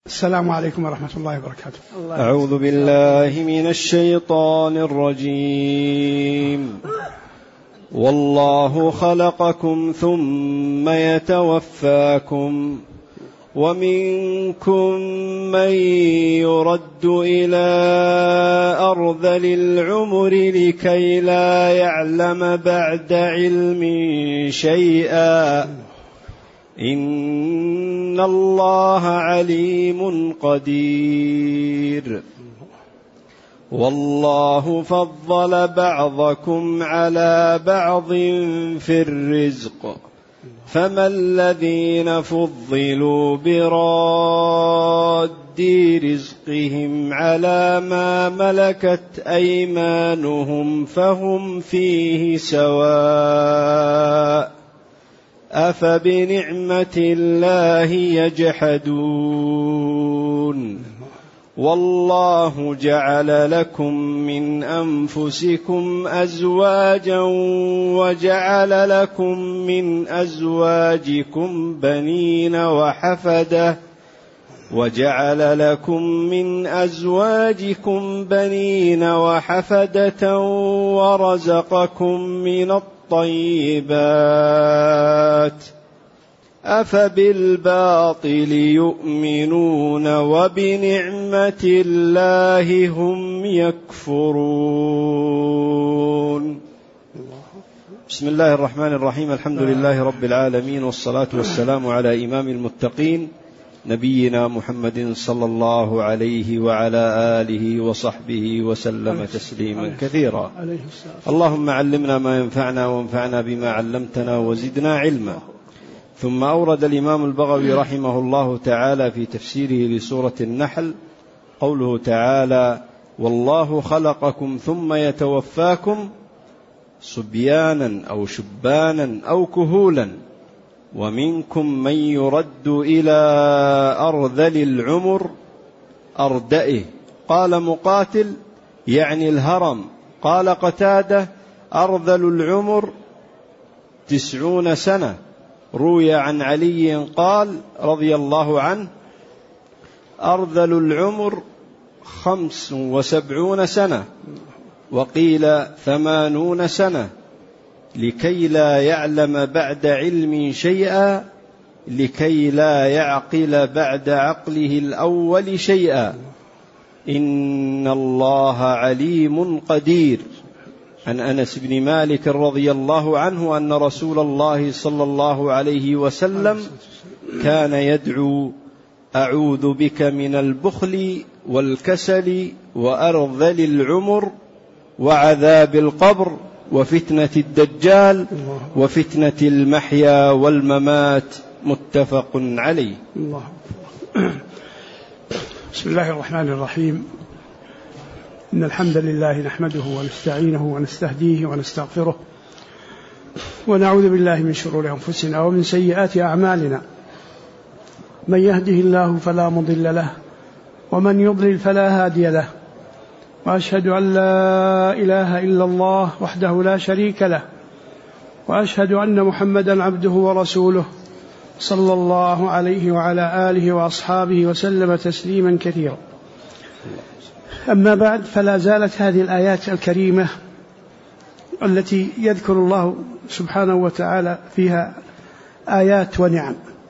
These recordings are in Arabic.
السلام عليكم ورحمة الله وبركاته. أعوذ بالله من الشيطان الرجيم. والله خلقكم ثم يتوفاكم ومنكم من يرد إلى أرذل العمر لكي لا يعلم بعد علم شيئا إن الله عليم قدير. والله فضل بعضكم على بعض في الرزق فما الذين فضلوا براد رزقهم على ما ملكت أيمانهم فهم فيه سواء أفبنعمة الله يجحدون. والله جعل لكم من أنفسكم أزواجا وجعل لكم من أزواجكم بنين وحفدة ورزقكم من الطيبات أفبالباطل يؤمنون وبنعمة الله هم يكفرون. بسم الله الرحمن الرحيم. الحمد لله رب العالمين، والصلاة والسلام على إمام المتقين نبينا محمد صلى الله عليه وعلى آله وصحبه وسلم تسليما كثيرا. اللهم علمنا ما ينفعنا وانفعنا بما علمتنا وزدنا علما. ثم أورد الإمام البغوي رحمه الله تعالى في تفسيره لسورة النحل قوله تعالى: والله خلقكم ثم يتوفاكم صبيانا أو شبانا أو كهولا ومنكم من يرد إلى أرذل العمر أردئه. قال مقاتل يعني الهرم. قال قتادة أرذل العمر 90 سنة. روي عن علي قال رضي الله عنه: أرذل العمر 75 سنة، وقيل 80 سنة، لكي لا يعلم بعد علم شيئا، لكي لا يعقل بعد عقله الأول شيئا، إن الله عليم قدير. عن أنس بن مالك رضي الله عنه أن رسول الله صلى الله عليه وسلم كان يدعو: أعوذ بك من البخل والكسل وأرذل العمر وعذاب القبر وفتنة الدجال وفتنة المحيا والممات. متفق عليه. بسم الله الرحمن الرحيم. إن الحمد لله نحمده ونستعينه ونستهديه ونستغفره ونعوذ بالله من شرور أنفسنا ومن سيئات أعمالنا. من يهده الله فلا مضل له ومن يضلل فلا هادي له، وأشهد أن لا إله إلا الله وحده لا شريك له، وأشهد أن محمدا عبده ورسوله صلى الله عليه وعلى آله وأصحابه وسلم تسليما كثيرا. أما بعد، فلا زالت هذه الآيات الكريمة التي يذكر الله سبحانه وتعالى فيها آيات ونعم،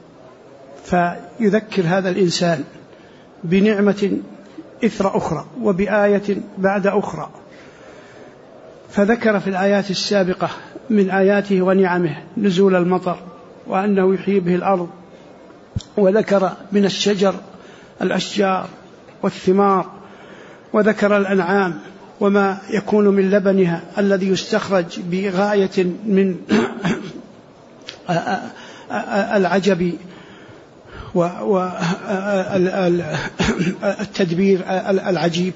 فيذكر هذا الإنسان بنعمة إثر أخرى وبآية بعد أخرى. فذكر في الآيات السابقة من آياته ونعمه نزول المطر وأنه يحيي به الأرض، وذكر من الشجر الأشجار والثمار، وذكر الأنعام وما يكون من لبنها الذي يستخرج بغاية من العجب والتدبير العجيب.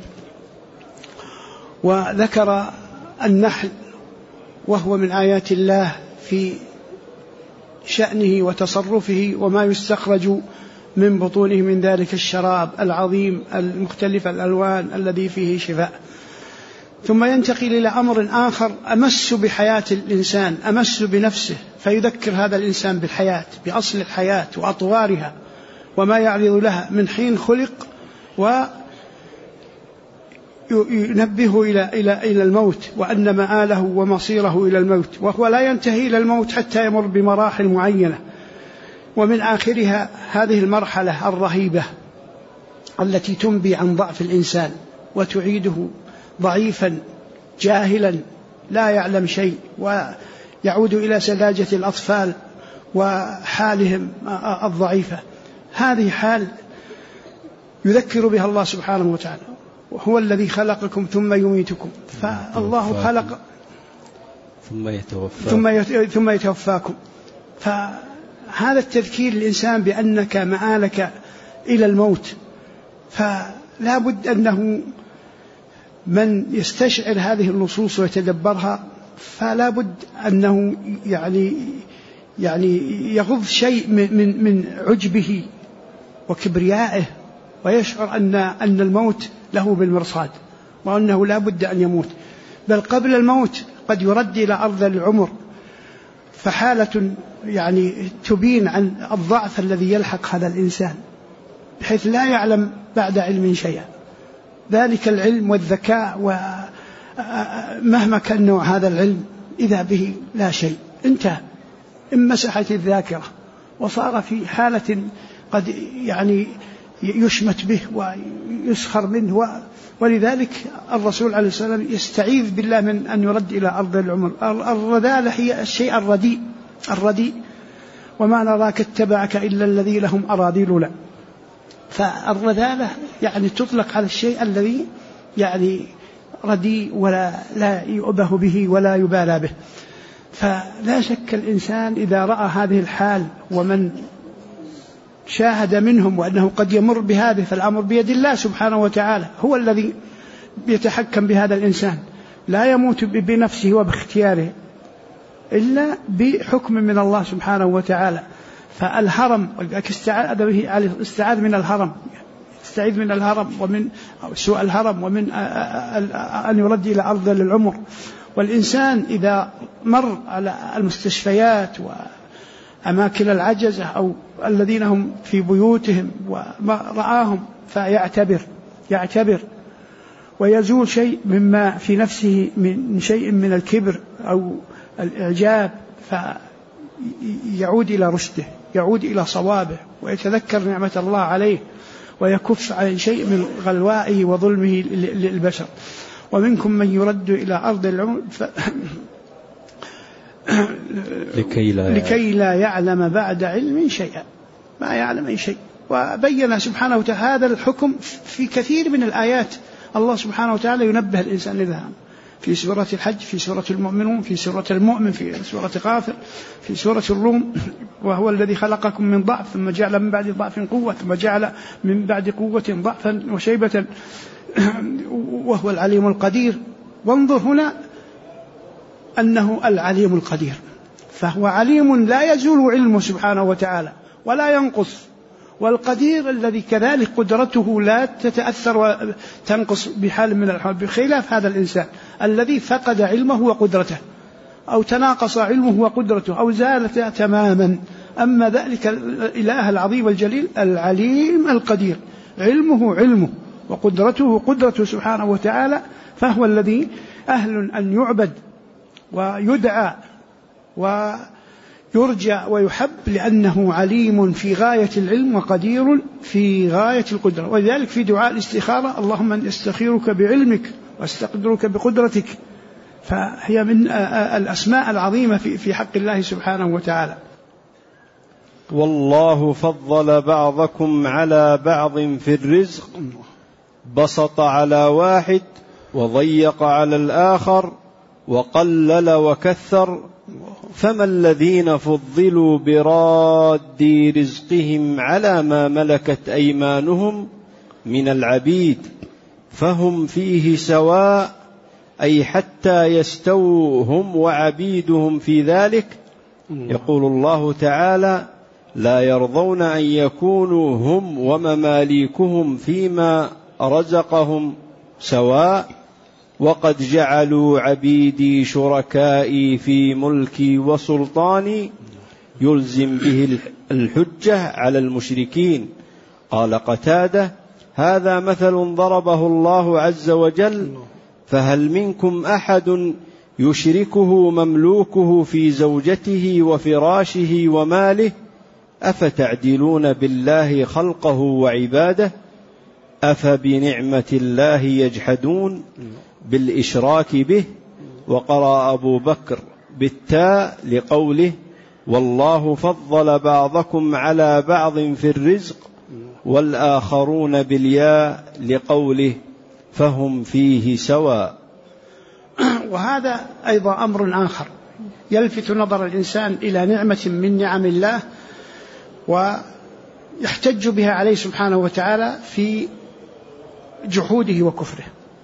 وذكر النحل وهو من آيات الله في شأنه وتصرفه وما يستخرج من بطونه من ذلك الشراب العظيم المختلف الألوان الذي فيه شفاء. ثم ينتقل إلى أمر آخر أمس بحياة الإنسان، أمس بنفسه، فيذكر هذا الإنسان بالحياة، بأصل الحياة وأطوارها وما يعرض لها من حين خلق، وينبه إلى الموت، وأن مآله ومصيره إلى الموت، وهو لا ينتهي إلى الموت حتى يمر بمراحل معينة، ومن آخرها هذه المرحلة الرهيبة التي تنبي عن ضعف الإنسان وتعيده ضعيفا جاهلا لا يعلم شيء، ويعود إلى سذاجة الأطفال وحالهم الضعيفة. هذه حال يذكر بها الله سبحانه وتعالى، وهو الذي خلقكم ثم يميتكم، فالله خلق ثم يتوفاكم. فهذا التذكير للإنسان بأنك مآلك إلى الموت، فلا بد أنه من يستشعر هذه النصوص ويتدبرها فلا بد أنه يعني يغض شيء من عجبه وكبريائه، ويشعر أن الموت له بالمرصاد، وأنه لا بد أن يموت، بل قبل الموت قد يرد إلى أرض العمر، فحالة تبين عن الضعف الذي يلحق هذا الإنسان بحيث لا يعلم بعد علم شيئا. ذلك العلم والذكاء ومهما كان نوع هذا العلم إذا به لا شيء، انتهى، انمسحت الذاكرة وصار في حالة قد يشمت به ويسخر منه. ولذلك الرسول عليه الصلاة والسلام يستعيذ بالله من أن يرد إلى أرض العمر. الرذالة هي الشيء الرديء، وما نراك اتبعك إلا الذي لهم أراذلنا. فالرذالة تطلق على الشيء الذي رديء ولا يؤبه به ولا يبالى به. فلا شك الإنسان إذا رأى هذه الحال ومن شاهد منهم وأنه قد يمر بهذه، فالأمر بيد الله سبحانه وتعالى، هو الذي يتحكم بهذا الإنسان، لا يموت بنفسه وباختياره إلا بحكم من الله سبحانه وتعالى. فالهرم استعاذ من الهرم، استعيذ من الهرم ومن سوء الهرم ومن أن يرد إلى أرض العمر. والإنسان إذا مر على المستشفيات وأماكن العجزة أو الذين هم في بيوتهم ورآهم فيعتبر ويزول شيء مما في نفسه من شيء من الكبر أو الإعجاب، فيعود إلى رشده، يعود إلى صوابه، ويتذكر نعمة الله عليه، ويكف عن شيء من غلوائه وظلمه للبشر. ومنكم من يرد إلى أرض العمر لكي لا يعلم بعد علم شيئا، ما يعلم أي شيء. وبين سبحانه وتعالى هذا الحكم في كثير من الآيات. الله سبحانه وتعالى ينبه الإنسان لذا في سورة الحج، في سورة المؤمنون، في سورة المؤمن، في سورة غافر، في سورة الروم. وهو الذي خلقكم من ضعف ثم جعل من بعد ضعف قوة ثم جعل من بعد قوة ضعفا وشيبة وهو العليم القدير. وانظر هنا أنه العليم القدير، فهو عليم لا يزول علمه سبحانه وتعالى ولا ينقص، والقدير الذي كذلك قدرته لا تتأثر وتنقص بحال من الأحوال، بخلاف هذا الإنسان الذي فقد علمه وقدرته أو تناقص علمه وقدرته أو زالت تماما. أما ذلك الإله العظيم الجليل العليم القدير، علمه وقدرته قدرته سبحانه وتعالى، فهو الذي أهل أن يعبد ويدعى ويرجى ويحب، لأنه عليم في غاية العلم وقدير في غاية القدرة. ولذلك في دعاء الاستخارة اللهم أن أستخيرك بعلمك واستقدرك بقدرتك، فهي من الأسماء العظيمة في حق الله سبحانه وتعالى. والله فضل بعضكم على بعض في الرزق، بسط على واحد وضيق على الآخر وقلل وكثر، فما الذين فضلوا براد رزقهم على ما ملكت أيمانهم من العبيد فهم فيه سواء، أي حتى يستووا هم وعبيدهم في ذلك. يقول الله تعالى: لا يرضون أن يكونوا هم ومماليكهم فيما رزقهم سواء، وقد جعلوا عبيدي شركائي في ملكي وسلطاني، يلزم به الحجة على المشركين قال قتادة: هذا مثل ضربه الله عز وجل، فهل منكم أحد يشركه مملوكه في زوجته وفراشه وماله؟ أفتعدلون بالله خلقه وعباده؟ أفبنعمة الله يجحدون بالإشراك به. وقرأ أبو بكر بالتاء لقوله: والله فضل بعضكم على بعض في الرزق، والآخرون بالياء لقوله: فهم فيه سواء. وهذا أيضا أمر آخر يلفت نظر الإنسان إلى نعمة من نعم الله ويحتج بها عليه سبحانه وتعالى في جحوده وكفره.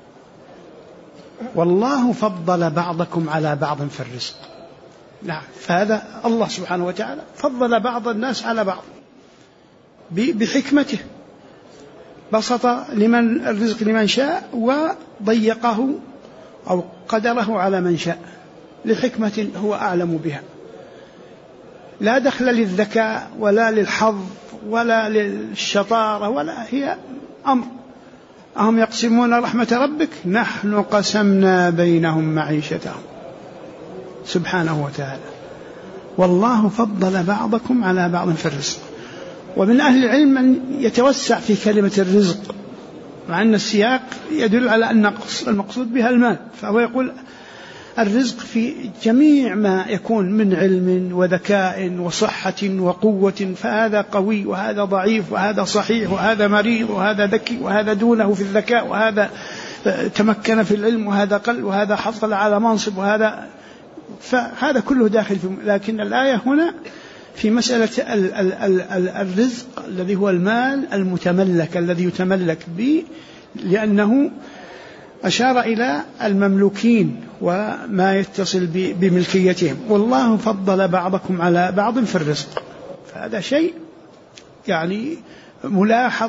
والله فضل بعضكم على بعض في الرزق. نعم، فهذا الله سبحانه وتعالى فضل بعض الناس على بعض بحكمته، بسط الرزق لمن شاء وضيقه أو قدره على من شاء لحكمة هو أعلم بها، لا دخل للذكاء ولا للحظ ولا للشطارة، ولا هي أمر. أهم يقسمون رحمة ربك؟ نحن قسمنا بينهم معيشتهم، سبحانه وتعالى. والله فضل بعضكم على بعض في الرزق. ومن أهل العلم من يتوسع في كلمة الرزق، مع أن السياق يدل على أن المقصود بها المال، فهو يقول الرزق في جميع ما يكون من علم وذكاء وصحة وقوة، فهذا قوي وهذا ضعيف وهذا صحيح وهذا مريض وهذا ذكي وهذا دونه في الذكاء وهذا تمكن في العلم وهذا قل وهذا حصل على منصب وهذا، فهذا كله داخل في. لكن الآية هنا في مسألة الرزق الذي هو المال المتملك الذي يتملك به، لأنه أشار إلى المملوكين وما يتصل بملكيتهم. والله فضل بعضكم على بعض في الرزق، فهذا شيء يعني ملاحظ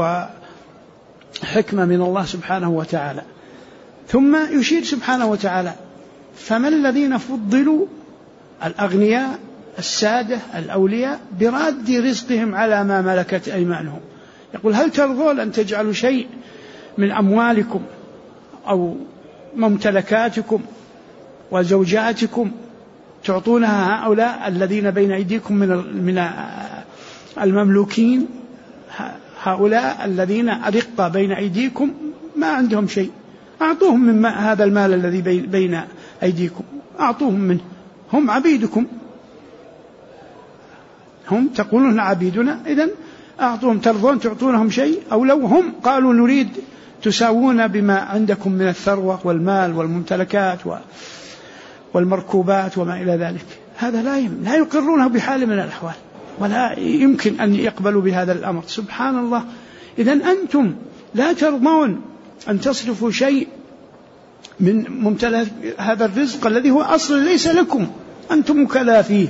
وحكمة من الله سبحانه وتعالى. ثم يشير سبحانه وتعالى: فما الذين فضلوا، الأغنياء السادة الأولياء، براد رزقهم على ما ملكت أيمانهم. يقول: هل ترضون أن تجعلوا شيء من أموالكم أو ممتلكاتكم وزوجاتكم تعطونها هؤلاء الذين بين أيديكم من المملوكين، هؤلاء الذين أرقى بين أيديكم ما عندهم شيء، أعطوهم من هذا المال الذي بين أيديكم، أعطوهم منه، هم عبيدكم، هم تقولون عبيدنا، إذن أعطوهم. ترضون تعطونهم شيء؟ أو لو هم قالوا نريد تساوون بما عندكم من الثروة والمال والممتلكات والمركوبات وما إلى ذلك، هذا لا يقرونه بحال من الأحوال، ولا يمكن أن يقبلوا بهذا الأمر، سبحان الله. إذن أنتم لا ترضون أن تصرفوا شيء من ممتلك هذا الرزق الذي هو أصل ليس لكم، أنتم مكلا فيه.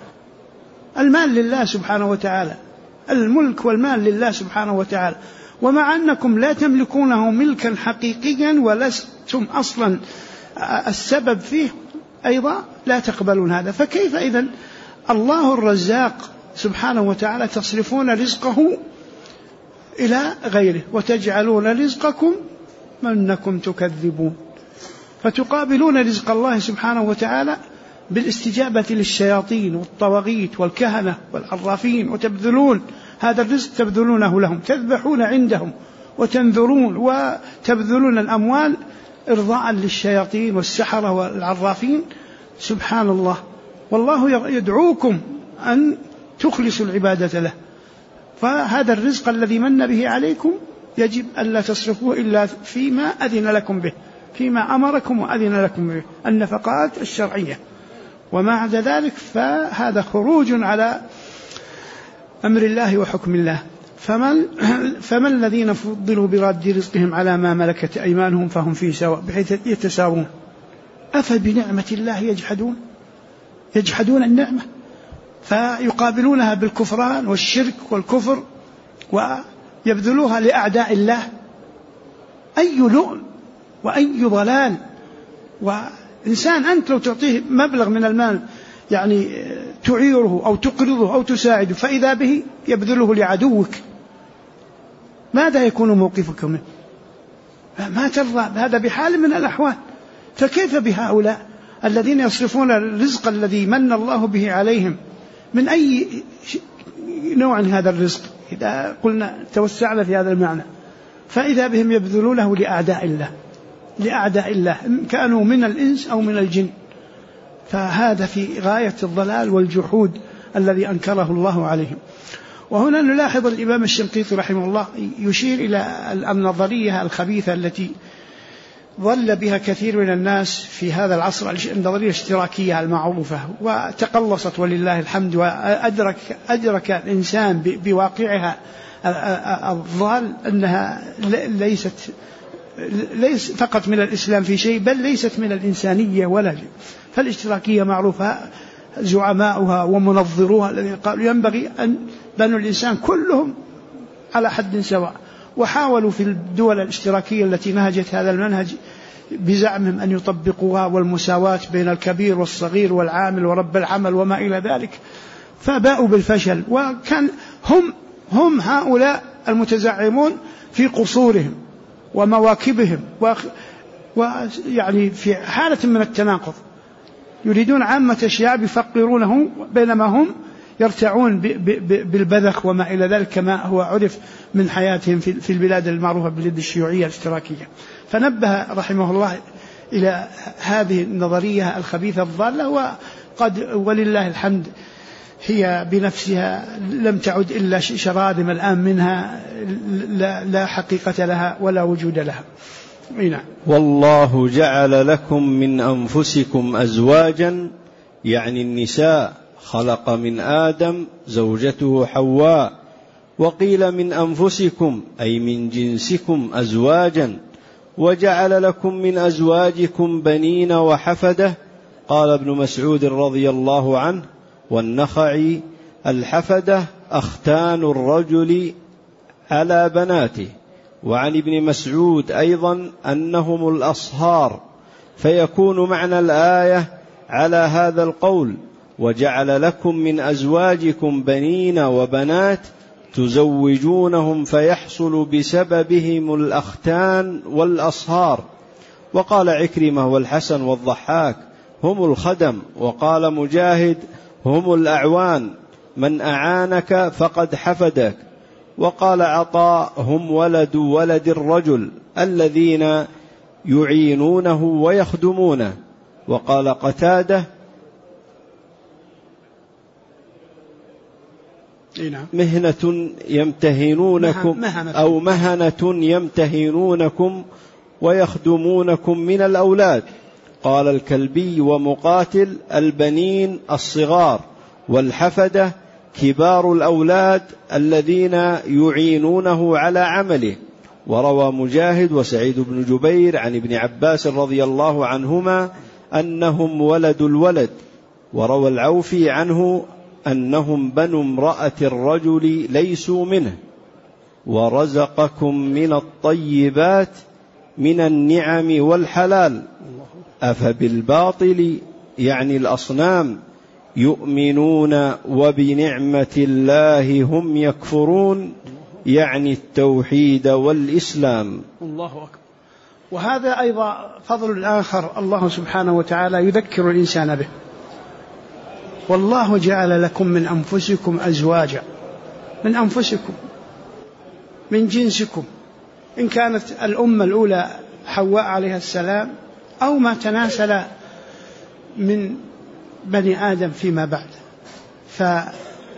المال لله سبحانه وتعالى، الملك والمال لله سبحانه وتعالى، ومع أنكم لا تملكونه ملكا حقيقيا ولستم أصلا السبب فيه، أيضا لا تقبلون هذا. فكيف إذن الله الرزاق سبحانه وتعالى تصرفون رزقه إلى غيره وتجعلون رزقكم منكم تكذبون، فتقابلون رزق الله سبحانه وتعالى بالاستجابة للشياطين والطواغيت والكهنة والعرافين، وتبذلون هذا الرزق تبذلونه لهم، تذبحون عندهم وتنذرون وتبذلون الأموال إرضاء للشياطين والسحرة والعرافين، سبحان الله. والله يدعوكم أن تخلصوا العبادة له، فهذا الرزق الذي من به عليكم يجب ألا تصرفوه إلا فيما أذن لكم به، فيما أمركم وأذن لكم به، النفقات الشرعية، وما عدا ذلك فهذا خروج على أمر الله وحكم الله. فمن الذين فضلوا براد رزقهم على ما ملكت أيمانهم فهم فيه سواء، بحيث يتساوون. أفبنعمة الله يجحدون النعمة، فيقابلونها بالكفران والشرك والكفر ويبذلوها لأعداء الله. أي لؤم وأي ضلال. وإنسان أنت لو تعطيه مبلغ من المال يعني تعيره أو تقرضه أو تساعده، فإذا به يبذله لعدوك، ماذا يكون موقفك منه؟ ما ترضى هذا بحال من الأحوال، فكيف بهؤلاء الذين يصرفون الرزق الذي من الله به عليهم من أي نوع هذا الرزق؟ إذا قلنا توسعنا في هذا المعنى، فإذا بهم يبذلونه لأعداء الله كانوا من الإنس أو من الجن، فهذا في غاية الضلال والجحود الذي أنكره الله عليهم. وهنا نلاحظ الإمام الشنقيطي رحمه الله يشير إلى النظرية الخبيثة التي ظل بها كثير من الناس في هذا العصر، النظرية الاشتراكية المعروفة، وتقلصت ولله الحمد، وأدرك الإنسان بواقعها الضال أنها ليس فقط من الإسلام في شيء، بل ليست من الإنسانية ولا شيء. فالاشتراكية معروفة زعماؤها ومنظروها الذين قالوا ينبغي أن بنو الإنسان كلهم على حد سواء، وحاولوا في الدول الاشتراكية التي نهجت هذا المنهج بزعمهم أن يطبقوها، والمساواة بين الكبير والصغير والعامل ورب العمل وما إلى ذلك، فباءوا بالفشل. وكان هم هؤلاء المتزعمون في قصورهم ومواكبهم، ويعني في حالة من التناقض، يريدون عامة الشعب يفقرونه بينما هم يرتعون بالبذخ وما إلى ذلك، كما هو عرف من حياتهم في البلاد المعروفة باليد الشيوعية الاشتراكية. فنبه رحمه الله إلى هذه النظرية الخبيثة الضالة، وقد ولله الحمد هي بنفسها لم تعد إلا شراذم الآن منها، لا حقيقة لها ولا وجود لها. والله جعل لكم من أنفسكم أزواجا، يعني النساء، خلق من آدم زوجته حواء، وقيل من أنفسكم أي من جنسكم أزواجا، وجعل لكم من أزواجكم بنين وحفدة. قال ابن مسعود رضي الله عنه والنخعي: الحفدة أختان الرجل على بناته. وعن ابن مسعود أيضا أنهم الأصهار، فيكون معنى الآية على هذا القول: وجعل لكم من أزواجكم بنين وبنات تزوجونهم فيحصل بسببهم الأختان والأصهار. وقال عكرمة والحسن والضحاك: هم الخدم. وقال مجاهد: هم الأعوان، من أعانك فقد حفدك. وقال عطاء: هم ولد الرجل الذين يعينونه ويخدمونه. وقال قتادة: مهنة يمتهنونكم أو مهنة يمتهنونكم ويخدمونكم من الأولاد. قال الكلبي ومقاتل: البنين الصغار، والحفدة كبار الأولاد الذين يعينونه على عمله. وروى مجاهد وسعيد بن جبير عن ابن عباس رضي الله عنهما أنهم ولد الولد. وروى العوفي عنه أنهم بنو امرأة الرجل ليسوا منه. ورزقكم من الطيبات من النعم والحلال، أفبالباطل يعني الأصنام يؤمنون وبنعمة الله هم يكفرون، يعني التوحيد والإسلام. الله أكبر. وهذا أيضا فضل آخر الله سبحانه وتعالى يذكر الإنسان به: والله جعل لكم من أنفسكم أزواجا، من أنفسكم، من جنسكم، إن كانت الأمة الأولى حواء عليها السلام أو ما تناسل من بني آدم فيما بعد. فهذا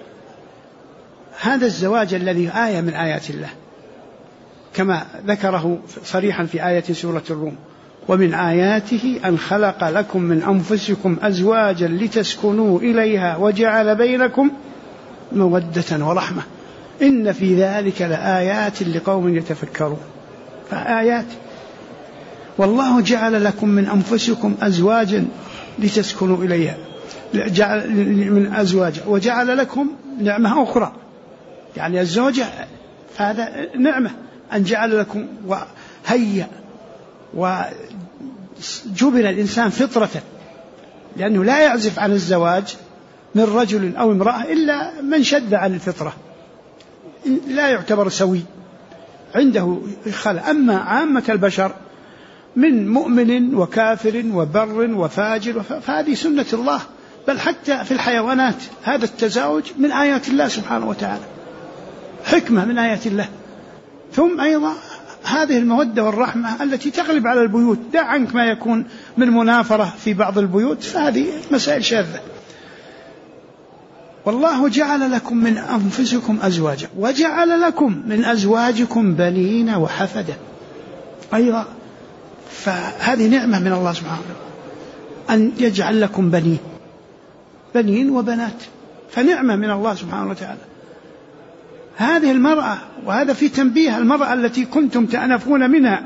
الزواج الذي آية من آيات الله كما ذكره صريحا في آية سورة الروم: ومن آياته أن خلق لكم من أنفسكم أزواجا لتسكنوا إليها وجعل بينكم مودة ورحمة إن في ذلك لآيات لقوم يتفكرون. فآيات. والله جعل لكم من أنفسكم أزواجا لتسكنوا إليها، جعل من أزواج، وجعل لكم نعمة أخرى، يعني الزوجة هذا نعمة أن جعل لكم، وهيأ وجبل الإنسان فطرة، لأنه لا يعزف عن الزواج من رجل أو امرأة إلا من شد عن الفطرة، لا يعتبر سوي. عنده خلل. أما عامة البشر من مؤمن وكافر وبر وفاجر فهذه سنة الله، بل حتى في الحيوانات هذا التزاوج من آيات الله سبحانه وتعالى، حكمة من آيات الله. ثم أيضا هذه المودة والرحمة التي تغلب على البيوت، دع عنك ما يكون من منافرة في بعض البيوت، فهذه مسائل شاذة. والله جعل لكم من أنفسكم أزواجا وجعل لكم من أزواجكم بنين وحفدة أيضا، فهذه نعمة من الله سبحانه أن يجعل لكم بنين وبنات، فنعمة من الله سبحانه وتعالى. هذه المرأة، وهذا في تنبيه، المرأة التي كنتم تأنفون منها،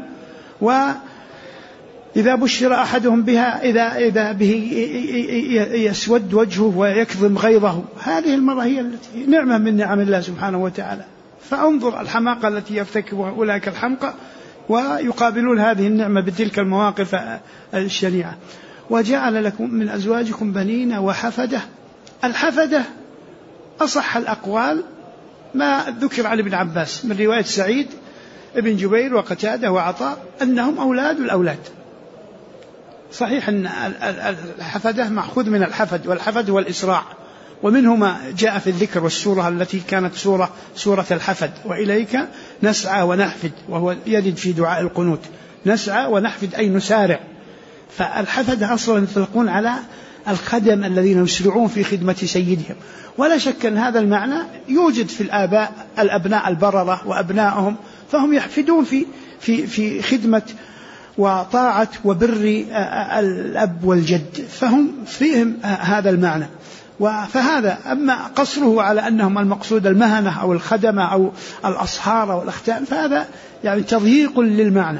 وإذا بشر أحدهم بها إذا به يسود وجهه ويكظم غيظه، هذه المرأة هي التي نعمة من نعم الله سبحانه وتعالى. فانظر الحماقة التي يرتكبها أولئك الحمقى ويقابلون هذه النعمة بتلك المواقف الشنيعة. وجعل لكم من أزواجكم بنين وحفدة. الحفدة أصح الأقوال ما ذكر عن ابن عباس من رواية سعيد ابن جبير وقتادة وعطاء أنهم أولاد الأولاد. صحيح أن الحفدة مأخوذ من الحفد، والحفد هو الإسراع، ومنه ما جاء في الذكر والسورة التي كانت سورة الحفد، وإليك نسعى ونحفد، وهو يرد في دعاء القنوت، نسعى ونحفد أي نسارع. فالحفد أصلا يطلقون على الخدم الذين يسرعون في خدمة سيدهم. ولا شك أن هذا المعنى يوجد في الأبناء البررة وأبنائهم، فهم يحفدون في خدمة وطاعة وبر الأب والجد، فهم فيهم هذا المعنى. فهذا أما قصره على أنهم المقصود المهنة أو الخدمة أو الأصهار أو الأختان، فهذا يعني تضييق للمعنى.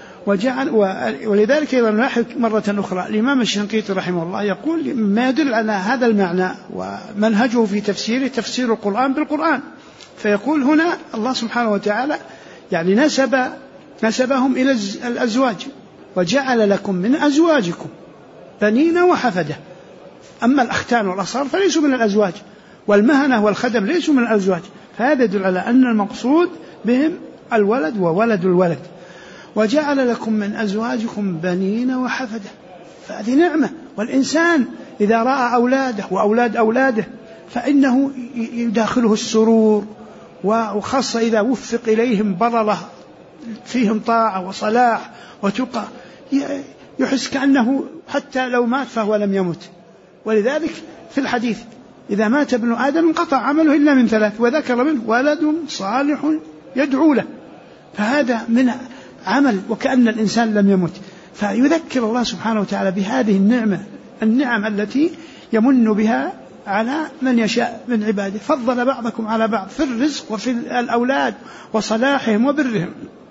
ولذلك أيضا نلاحظ مرة أخرى الإمام الشنقيطي رحمه الله يقول ما يدل على هذا المعنى ومنهجه في تفسيره تفسير القرآن بالقرآن، فيقول هنا الله سبحانه وتعالى يعني نسبهم إلى الأزواج، وجعل لكم من أزواجكم بنين وحفدة. أما الأختان والأصهار فليسوا من الأزواج، والمهنة والخدم ليسوا من الأزواج، فهذا يدل على أن المقصود بهم الولد وولد الولد. وجعل لكم من أزواجكم بنين وحفدة، فهذه نعمة. والإنسان إذا رأى أولاده وأولاد أولاده فإنه يداخله السرور، وخاصة إذا وفق إليهم بررة فيهم طاعة وصلاح وتقى، يحس كأنه حتى لو مات فهو لم يمت. ولذلك في الحديث إذا مات ابن آدم انقطع عمله إلا من ثلاث، وذكر منه ولد صالح يدعو له، فهذا من عمل وكأن الإنسان لم يمت. فيذكر الله سبحانه وتعالى بهذه النعم التي يمن بها على من يشاء من عباده، فضل بعضكم على بعض في الرزق وفي الأولاد وصلاحهم وبرهم.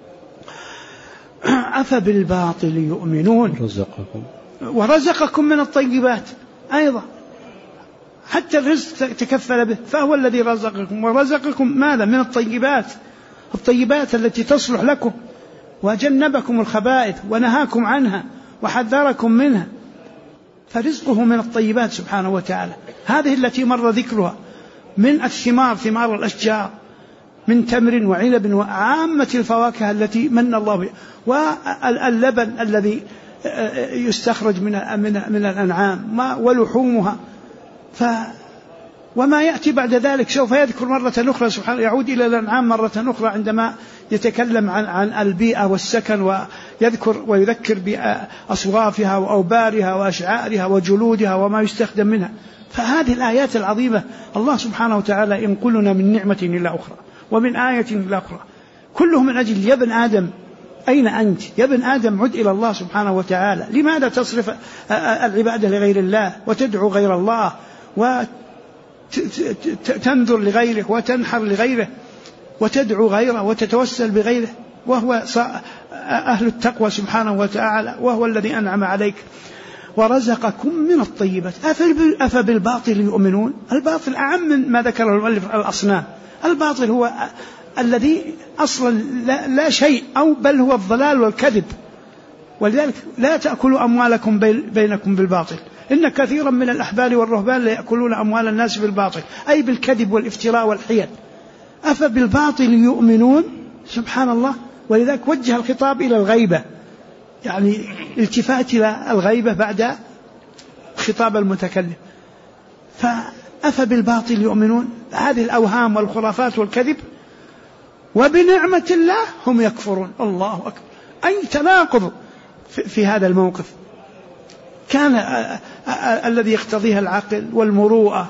أفبالباطل يؤمنون ورزقكم من الطيبات أيضا، حتى الرزق تكفل به، فهو الذي رزقكم ورزقكم ماذا من الطيبات التي تصلح لكم، وجنبكم الخبائث ونهاكم عنها وحذركم منها، فرزقه من الطيبات سبحانه وتعالى. هذه التي مر ذكرها من الثمار، ثمار الأشجار، من تمر وعنب وعامة الفواكه التي من الله بها، واللبن الذي يستخرج من الأنعام ولحومها. وما يأتي بعد ذلك سوف يذكر مرة أخرى سبحانه، يعود إلى الأنعام مرة أخرى عندما يتكلم عن البيئة والسكن، ويذكر بأصوافها وأوبارها وأشعارها وجلودها وما يستخدم منها. فهذه الآيات العظيمة الله سبحانه وتعالى ينقلنا من نعمة إلى أخرى ومن آية إلى أخرى، كله من أجل يا ابن آدم أين أنت؟ يا ابن آدم عد إلى الله سبحانه وتعالى. لماذا تصرف العبادة لغير الله وتدعو غير الله وتنذر لغيره وتنحر لغيره وتدعو غيره وتتوسل بغيره، وهو أهل التقوى سبحانه وتعالى، وهو الذي أنعم عليك ورزقكم من الطيبات. أفبالباطل يؤمنون. الباطل أعم من ما ذكره المؤلف الأصنام. الباطل هو الذي أصلا لا شيء، أو بل هو الضلال والكذب. ولذلك لا تأكلوا أموالكم بينكم بالباطل، إن كثيرا من الأحبار والرهبان لا يأكلون أموال الناس بالباطل، أي بالكذب والافتراء والحيل. أفبالباطل يؤمنون، سبحان الله. ولذلك وجه الخطاب إلى الغيبة، يعني التفات إلى الغيبة بعد خطاب المتكلم. فأفبالباطل يؤمنون، هذه الأوهام والخرافات والكذب، وبنعمة الله هم يكفرون. الله أكبر، أي تناقض في هذا الموقف. كان الذي يقتضيها العقل والمروءة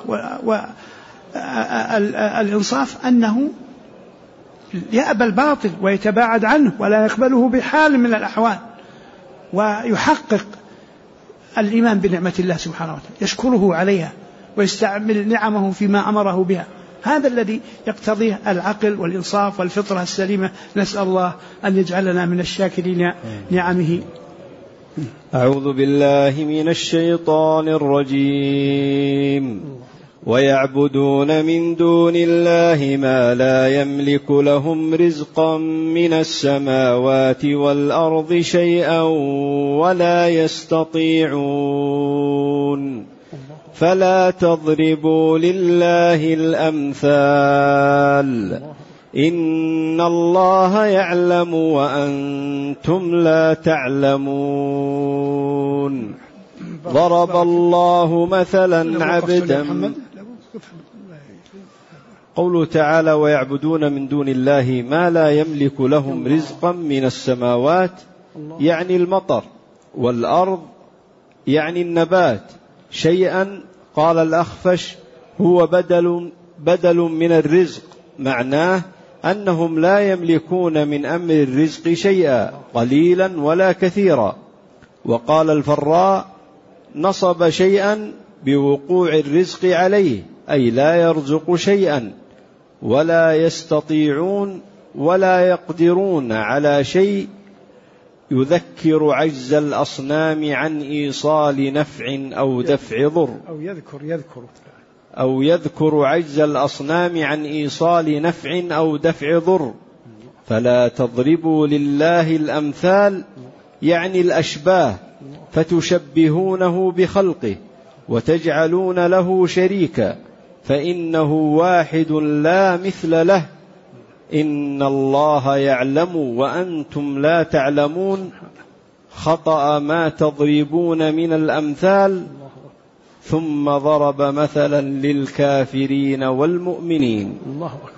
والإنصاف أنه يأبى الباطل ويتباعد عنه ولا يقبله بحال من الأحوال، ويحقق الإيمان بنعمة الله سبحانه وتعالى، يشكره عليها ويستعمل نعمه فيما أمره بها. هذا الذي يقتضيه العقل والإنصاف والفطرة السليمة. نسأل الله أن يجعلنا من الشاكرين نعمه. أعوذ بالله من الشيطان الرجيم. ويعبدون من دون الله ما لا يملك لهم رزقا من السماوات والأرض شيئا ولا يستطيعون فلا تضربوا لله الأمثال إن الله يعلم وأنتم لا تعلمون. ضرب الله مثلا عبدا. قوله تعالى ويعبدون من دون الله ما لا يملك لهم رزقا من السماوات، يعني المطر، والأرض يعني النبات، شيئا قال الأخفش هو بدل من الرزق، معناه أنهم لا يملكون من أمر الرزق شيئا قليلا ولا كثيرا. وقال الفراء نصب شيئا بوقوع الرزق عليه، أي لا يرزق شيئا، ولا يستطيعون ولا يقدرون على شيء، يذكر عجز الأصنام عن إيصال نفع أو دفع ضر، أو يذكر عجز الأصنام عن إيصال نفع أو دفع ضر. فلا تضربوا لله الأمثال، يعني الأشباه، فتشبهونه بخلقه وتجعلون له شريكا، فإنه واحد لا مثل له. إن الله يعلم وأنتم لا تعلمون. خطأ ما تضربون من الأمثال. ثم ضرب مثلا للكافرين والمؤمنين. الله أكبر.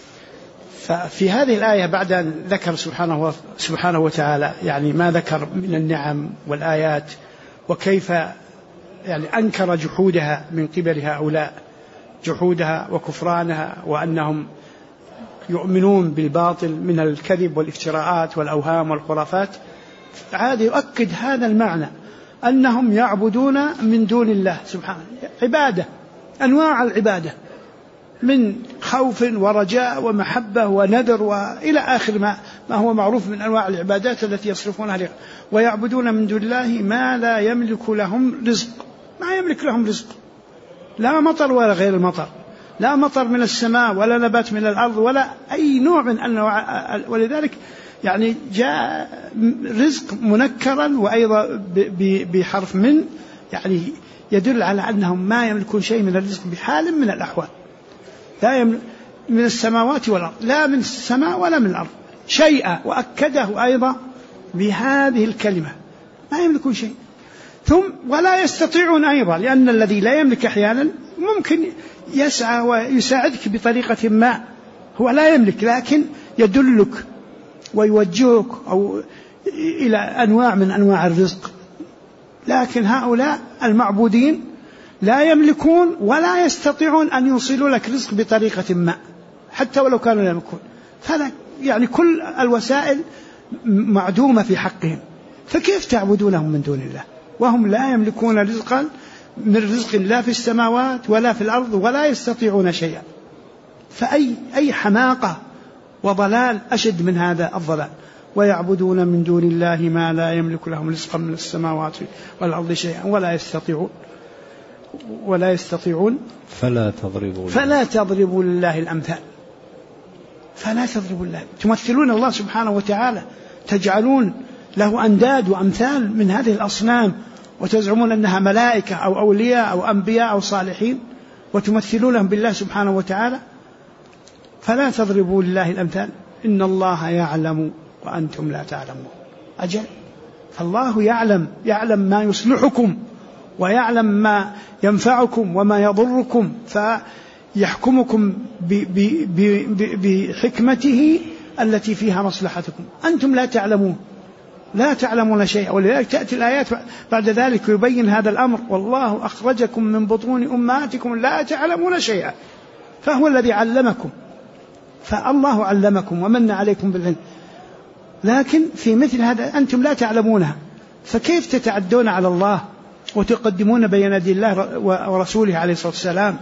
ففي هذه الآية بعد أن ذكر سبحانه وتعالى يعني ما ذكر من النعم والآيات، وكيف يعني أنكر جحودها من قبل هؤلاء، جحودها وكفرانها، وأنهم يؤمنون بالباطل من الكذب والافتراءات والأوهام والخرافات، عاد يؤكد هذا المعنى، أنهم يعبدون من دون الله سبحانه عبادة، أنواع العبادة من خوف ورجاء ومحبة ونذر وإلى آخر ما هو معروف من أنواع العبادات التي يصرفونها لها. ويعبدون من دون الله ما لا يملك لهم رزق، ما يملك لهم رزق، لا مطر ولا غير المطر، لا مطر من السماء ولا نبات من الأرض ولا أي نوع من أنواع. ولذلك يعني جاء رزق منكرا وأيضا بحرف من، يعني يدل على أنهم ما يملكون شيء من الرزق بحال من الأحوال. لا يملك من السماوات والأرض، لا من السماء ولا من الأرض شيئا، وأكده أيضا بهذه الكلمة، ما يملكون شيء. ثم ولا يستطيعون أيضا، لأن الذي لا يملك أحيانا ممكن يسعى ويساعدك بطريقة ما، هو لا يملك لكن يدلك ويوجهك أو إلى أنواع من أنواع الرزق. لكن هؤلاء المعبودين لا يملكون ولا يستطيعون أن يوصلوا لك رزق بطريقة ما، حتى ولو كانوا يملكون. فلا يعني كل الوسائل معدومة في حقهم، فكيف تعبدونهم من دون الله وهم لا يملكون رزقا من رزق لا في السماوات ولا في الأرض ولا يستطيعون شيئا؟ فأي حماقة وضلال أشد من هذا الضلال. ويعبدون من دون الله ما لا يملك لهم رزقا من السماوات والأرض شيئا ولا يستطيعون فلا تضربوا لله الأمثال. فلا تضربوا الله، تمثلون الله سبحانه وتعالى، تجعلون له أنداد وأمثال من هذه الأصنام، وتزعمون أنها ملائكة أو أولياء أو أنبياء أو صالحين، وتمثلونهم بالله سبحانه وتعالى. فلا تضربوا لله الأمثال إن الله يعلم وأنتم لا تعلمون. أجل، فالله يعلم ما يصلحكم ويعلم ما ينفعكم وما يضركم، فيحكمكم بحكمته التي فيها مصلحتكم. أنتم لا تعلمون شيئا، ولذلك تأتي الآيات بعد ذلك يبين هذا الأمر: والله أخرجكم من بطون أمهاتكم لا تعلمون شيئا، فهو الذي علمكم، فالله علمكم ومن عليكم بالعلم، لكن في مثل هذا أنتم لا تعلمونها، فكيف تتعدون على الله وتقدمون بين يدي الله ورسوله عليه الصلاة والسلام؟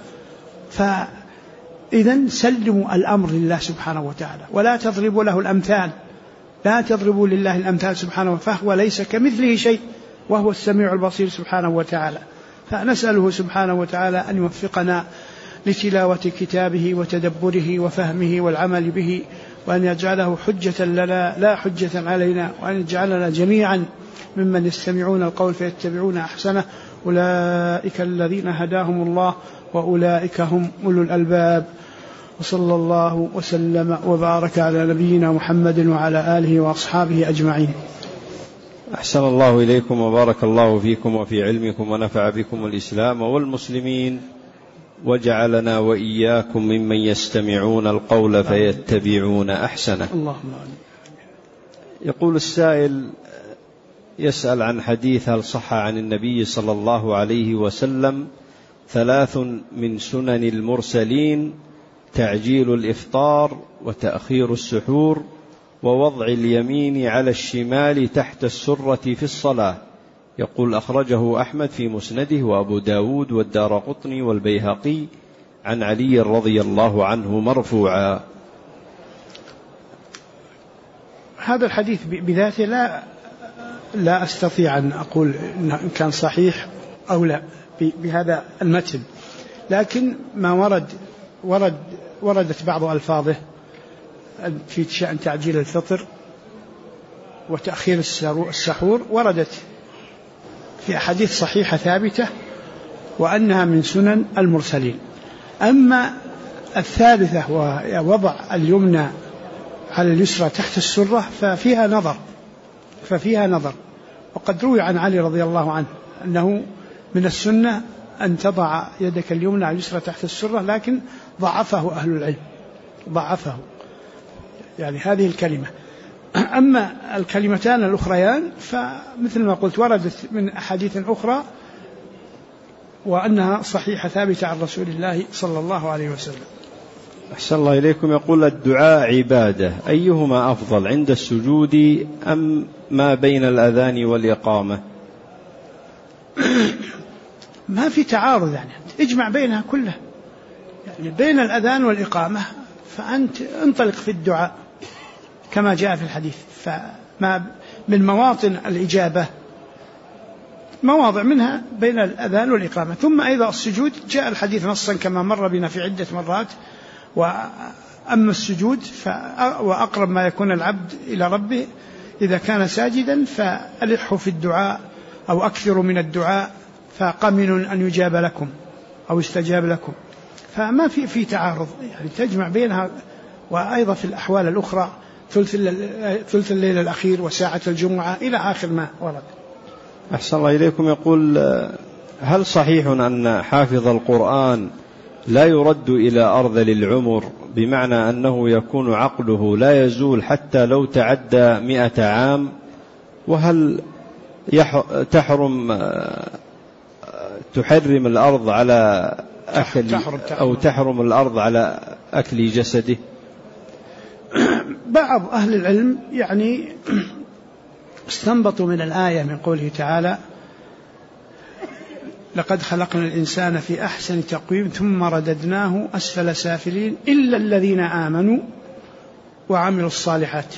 فإذا سلموا الأمر لله سبحانه وتعالى، ولا تضربوا له الأمثال، لا تضربوا لله الأمثال سبحانه، فهو ليس كمثله شيء وهو السميع البصير سبحانه وتعالى. فنسأله سبحانه وتعالى أن يوفقنا لتلاوة كتابه وتدبره وفهمه والعمل به، وأن يجعله حجة لنا لا حجة علينا، وأن يجعلنا جميعا ممن يستمعون القول فيتبعون أحسنه. أولئك الذين هداهم الله وأولئك هم أولو الألباب. وصلى الله وسلم وبارك على نبينا محمد وعلى آله وأصحابه أجمعين. أحسن الله إليكم وبارك الله فيكم وفي علمكم ونفع بكم الإسلام والمسلمين، وجعلنا وإياكم ممن يستمعون القول فيتبعون أحسنه. اللهم آمين. يقول السائل يسأل عن حديث: هل صح عن النبي صلى الله عليه وسلم 3 من سنن المرسلين: تعجيل الإفطار وتأخير السحور ووضع اليمين على الشمال تحت السرة في الصلاة؟ يقول: أخرجه أحمد في مسنده وأبو داود والدارقطني والبيهقي عن علي رضي الله عنه مرفوعا. هذا الحديث بذاته لا أستطيع أن أقول إن كان صحيح أو لا بهذا المتن، لكن ما وردت بعض ألفاظه في شأن تعجيل الفطر وتأخير السحور، وردت في أحاديث صحيحة ثابتة وأنها من سنن المرسلين. أما الثالثة ووضع اليمنى على اليسرى تحت السرة ففيها نظر، وقد روي عن علي رضي الله عنه أنه من السنة أن تضع يدك اليمنى على اليسرى تحت السرة، لكن ضعفه أهل العلم، ضعفه يعني هذه الكلمة. أما الكلمتان الأخريان فمثل ما قلت وردت من أحاديث أخرى وأنها صحيحة ثابتة عن رسول الله صلى الله عليه وسلم. أحسن الله إليكم. يقول: الدعاء عبادة، أيهما أفضل عند السجود أم ما بين الأذان والإقامة؟ ما في تعارض، يعني اجمع بينها كلها، يعني بين الأذان والإقامة فأنت انطلق في الدعاء كما جاء في الحديث. فما من مواطن الإجابة مواضع منها بين الأذان والإقامة. ثم أيضا السجود جاء الحديث نصا كما مر بنا في عدة مرات. وأما السجود وأقرب ما يكون العبد إلى ربه إذا كان ساجدا فألحوا في الدعاء أو أكثروا من الدعاء فقمن أن يجاب لكم أو استجاب لكم. فما في تعارض، يعني تجمع بينها. وأيضا في الأحوال الأخرى ثلث الليل الأخير وساعة الجمعة إلى آخر ما ورد. أحسن الله إليكم. يقول: هل صحيح أن حافظ القرآن لا يرد إلى أرذل العمر، بمعنى أنه يكون عقله لا يزول حتى لو تعدى 100 عام؟ وهل تحرم الأرض على أكل أو تحرم الأرض على أكل جسده؟ بعض أهل العلم يعني استنبطوا من الآية من قوله تعالى: لقد خلقنا الإنسان في أحسن تقويم ثم رددناه أسفل سافلين إلا الذين آمنوا وعملوا الصالحات.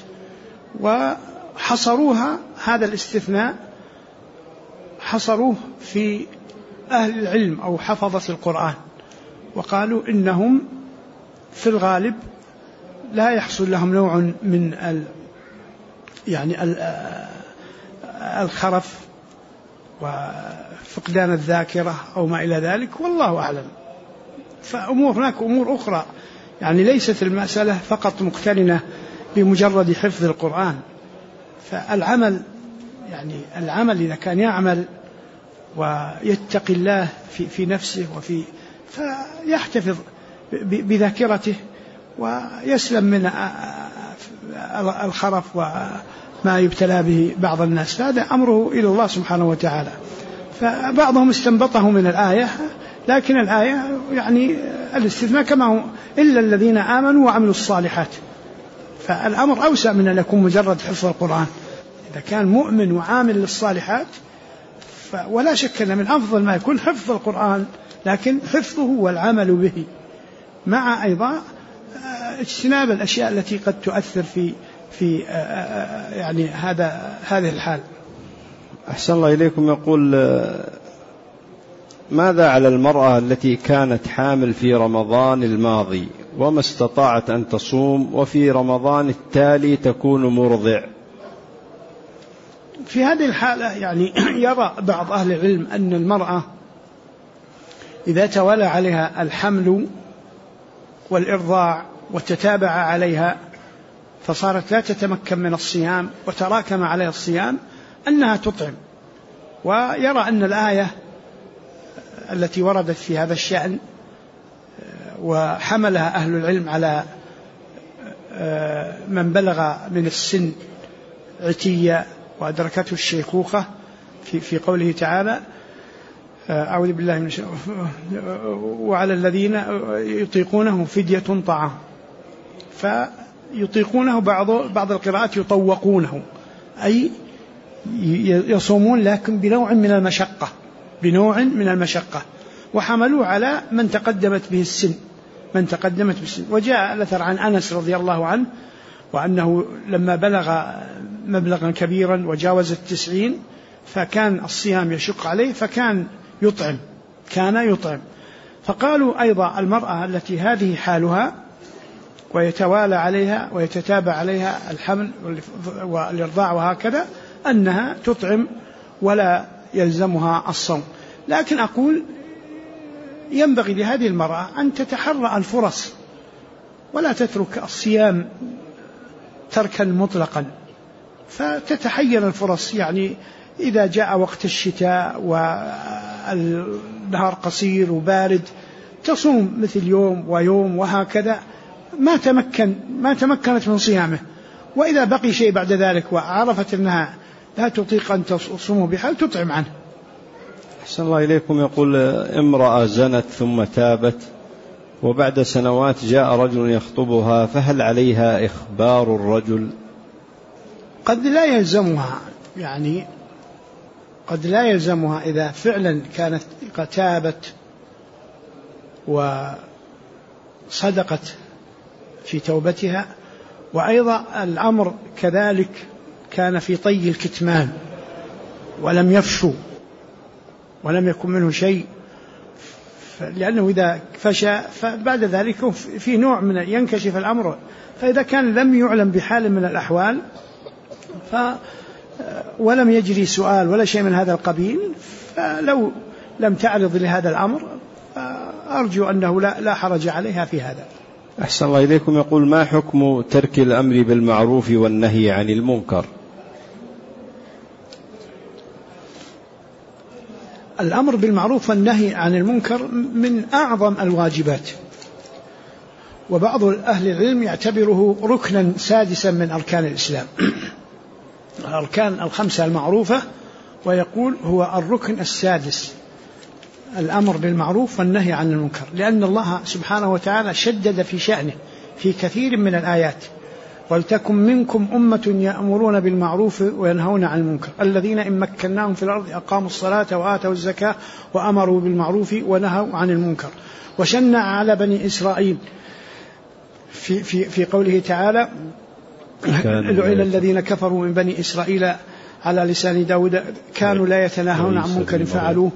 وحصروها هذا الاستثناء حصروه في أهل العلم أو حفظة القرآن، وقالوا إنهم في الغالب لا يحصل لهم نوع من الخرف وفقدان الذاكرة أو ما إلى ذلك، والله أعلم. هناك أمور أخرى، يعني ليست المسألة فقط مقترنة بمجرد حفظ القرآن. فالعمل يعني العمل إذا كان يعمل ويتقي الله في نفسه فيحتفظ بذاكرته ويسلم من الخرف وما يبتلى به بعض الناس، فهذا أمره إلى الله سبحانه وتعالى. فبعضهم استنبطه من الآية، لكن الآية يعني الاستثناء كما هو إلا الذين آمنوا وعملوا الصالحات، فالأمر أوسع من أن يكون مجرد حفظ القرآن. إذا كان مؤمن وعامل للصالحات ولا شك أن من أفضل ما يكون حفظ القرآن، لكن حفظه والعمل به مع أيضا اجتناب الأشياء التي قد تؤثر في يعني هذه الحال. أحسن الله إليكم. يقول: ماذا على المرأة التي كانت حامل في رمضان الماضي وما استطاعت أن تصوم، وفي رمضان التالي تكون مرضع؟ في هذه الحالة يعني يرى بعض أهل العلم أن المرأة إذا توالى عليها الحمل والإرضاع وتتابع عليها فصارت لا تتمكن من الصيام وتراكم عليها الصيام أنها تطعم. ويرى أن الآية التي وردت في هذا الشأن وحملها أهل العلم على من بلغ من السن عتية وأدركته الشيخوخة في قوله تعالى: أعوذ بالله من الشيطان، وعلى الذين يطيقونه فدية طعام. فيطيقونه بعض القراءات يطوقونه، أي يصومون لكن بنوع من المشقة، وحملوا على من تقدمت به السن. وجاء الأثر عن أنس رضي الله عنه وأنه لما بلغ مبلغا كبيرا وجاوز 90 فكان الصيام يشق عليه فكان يطعم. فقالوا أيضا المرأة التي هذه حالها ويتوالى عليها ويتتابع عليها الحمل والإرضاع وهكذا أنها تطعم ولا يلزمها الصوم. لكن أقول ينبغي لهذه المرأة أن تتحرى الفرص ولا تترك الصيام تركا مطلقا، فتتحين الفرص. يعني إذا جاء وقت الشتاء والنهار قصير وبارد تصوم مثل يوم ويوم وهكذا ما تمكنت من صيامه، وإذا بقي شيء بعد ذلك وعرفت أنها لا تطيق أن تصوم بحال تطعم عنه. أحسن الله إليكم. يقول: امرأة زنت ثم تابت وبعد سنوات جاء رجل يخطبها، فهل عليها إخبار الرجل؟ قد لا يلزمها إذا فعلا كانت قد تابت وصدقت في توبتها. وأيضا الأمر كذلك كان في طي الكتمان ولم يفشوا ولم يكن منه شيء، لأنه إذا فشى فبعد ذلك في نوع من ينكشف الأمر. فإذا كان لم يعلم بحال من الأحوال ولم يجري سؤال ولا شيء من هذا القبيل، فلو لم تعرض لهذا الأمر أرجو أنه لا حرج عليها في هذا. أحسن الله إليكم. يقول: ما حكم ترك الأمر بالمعروف والنهي عن المنكر؟ الأمر بالمعروف والنهي عن المنكر من أعظم الواجبات، وبعض أهل العلم يعتبره ركنا سادسا من أركان الإسلام، الأركان الخمسة المعروفة، ويقول هو الركن السادس الأمر بالمعروف والنهي عن المنكر، لأن الله سبحانه وتعالى شدد في شأنه في كثير من الآيات: ولتكن منكم أمة يأمرون بالمعروف وينهون عن المنكر الذين إن مكناهم في الأرض أقاموا الصلاة وآتوا الزكاة وأمروا بالمعروف ونهوا عن المنكر. وشنع على بني إسرائيل في قوله تعالى: لعن الذين كفروا من بني إسرائيل على لسان داود كانوا لا يتناهون عن منكر فعلوه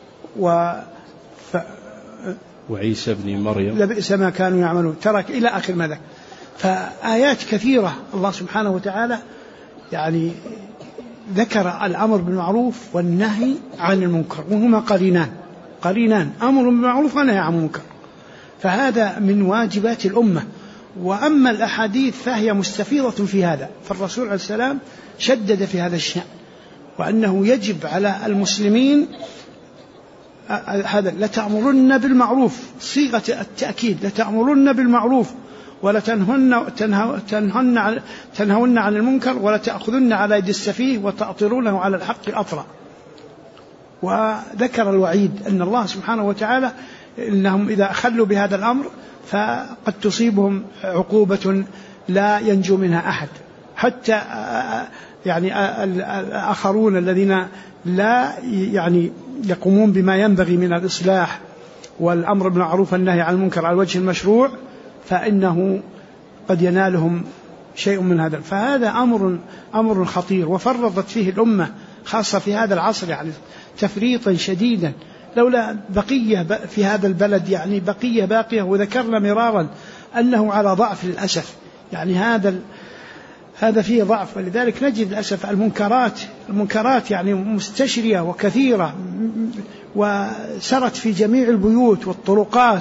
وعيسى بن مريم لبئس ما كانوا يعملون، ترك إلى آخر ماذا. فآيات كثيرة الله سبحانه وتعالى يعني ذكر الأمر بالمعروف والنهي عن المنكر، وهما قرينان، أمر بالمعروف ونهي عن المنكر. فهذا من واجبات الأمة، وأما الأحاديث فهي مستفيضة في هذا، فالرسول عليه السلام شدد في هذا الشأن، وأنه يجب على المسلمين هذا لتأمرن بالمعروف، صيغة التأكيد، لتأمرن بالمعروف تنهون عن المنكر ولا تأخذن على يد السفيه وتأطرونه على الحق أطرا. وذكر الوعيد أن الله سبحانه وتعالى إنهم إذا أخلوا بهذا الأمر فقد تصيبهم عقوبة لا ينجو منها أحد، حتى يعني الآخرون الذين لا يعني يقومون بما ينبغي من الإصلاح والأمر بالمعروف والنهي عن المنكر على الوجه المشروع، فإنه قد ينالهم شيء من هذا. فهذا أمر خطير، وفرضت فيه الأمة خاصة في هذا العصر يعني تفريطا شديدا، لولا بقية في هذا البلد يعني بقية باقية، وذكرنا مرارا أنه على ضعف للأسف، يعني هذا فيه ضعف. ولذلك نجد للأسف المنكرات يعني مستشرية وكثيرة، وسرت في جميع البيوت والطرقات،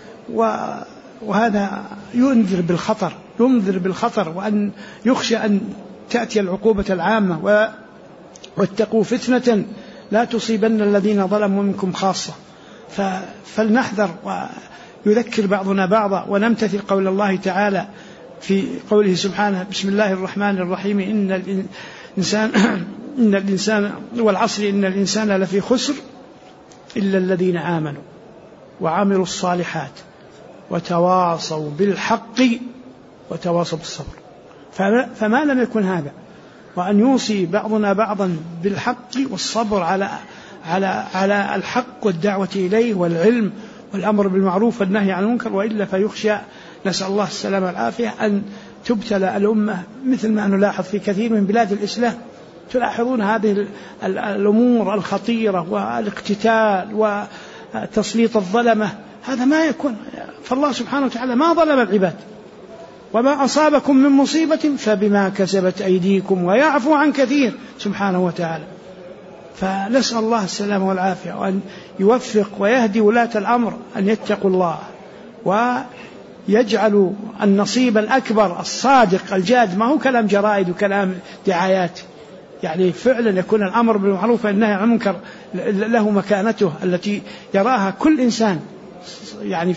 وهذا ينذر بالخطر، وأن يخشى أن تأتي العقوبة العامة، واتقوا فتنة لا تصيبن الذين ظلموا منكم خاصة. فلنحذر ويذكر بعضنا بعضا، ونمتثل قول الله تعالى في قوله سبحانه: بسم الله الرحمن الرحيم، إن الإنسان والعصر إن الإنسان لفي خسر إلا الذين آمنوا وعملوا الصالحات وتواصوا بالحق وتواصوا بالصبر. فما لم يكن هذا، وأن يوصي بعضنا بعضا بالحق والصبر على الحق والدعوة إليه والعلم والأمر بالمعروف والنهي عن المنكر، وإلا فيخشى، نسأل الله السلامة والعافية، أن تبتلى الأمة مثل ما نلاحظ في كثير من بلاد الإسلام. تلاحظون هذه الأمور الخطيرة والاقتتال وتسليط الظلمة، هذا ما يكون. فالله سبحانه وتعالى ما ظلم العباد، وما أصابكم من مصيبة فبما كسبت أيديكم ويعفو عن كثير سبحانه وتعالى. فنسأل الله السلامة والعافية، وأن يوفق ويهدي ولاة الأمر أن يتقوا الله ويجعلوا النصيب الأكبر الصادق الجاد، ما هو كلام جرائد وكلام دعايات، يعني فعلا يكون الأمر بالمعروف والنهي عن المنكر له مكانته التي يراها كل إنسان، يعني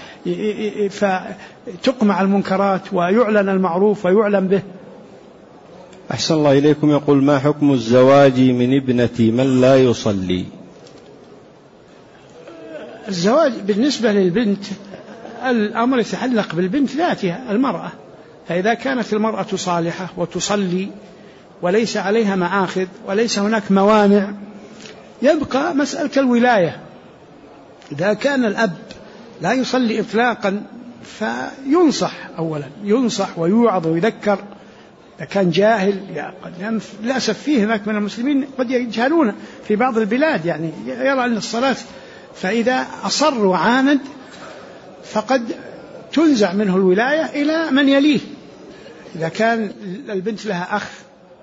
فتقمع المنكرات ويعلن المعروف ويعلن به. أحسن الله إليكم. يقول: ما حكم الزواج من ابنة من لا يصلي؟ الزواج بالنسبة للبنت الأمر يتعلق بالبنت ذاتها المرأة، فإذا كانت المرأة صالحة وتصلي وليس عليها مآخذ وليس هناك موانع، يبقى مسألة الولاية. إذا كان الأب لا يصلي إطلاقا فينصح، أولا ينصح ويوعظ ويذكر. إذا كان جاهل، للأسف فيه هناك من المسلمين قد يجهلون في بعض البلاد، يعني يرى أن الصلاة، فإذا أصر وعاند فقد تنزع منه الولاية إلى من يليه. إذا كان البنت لها أخ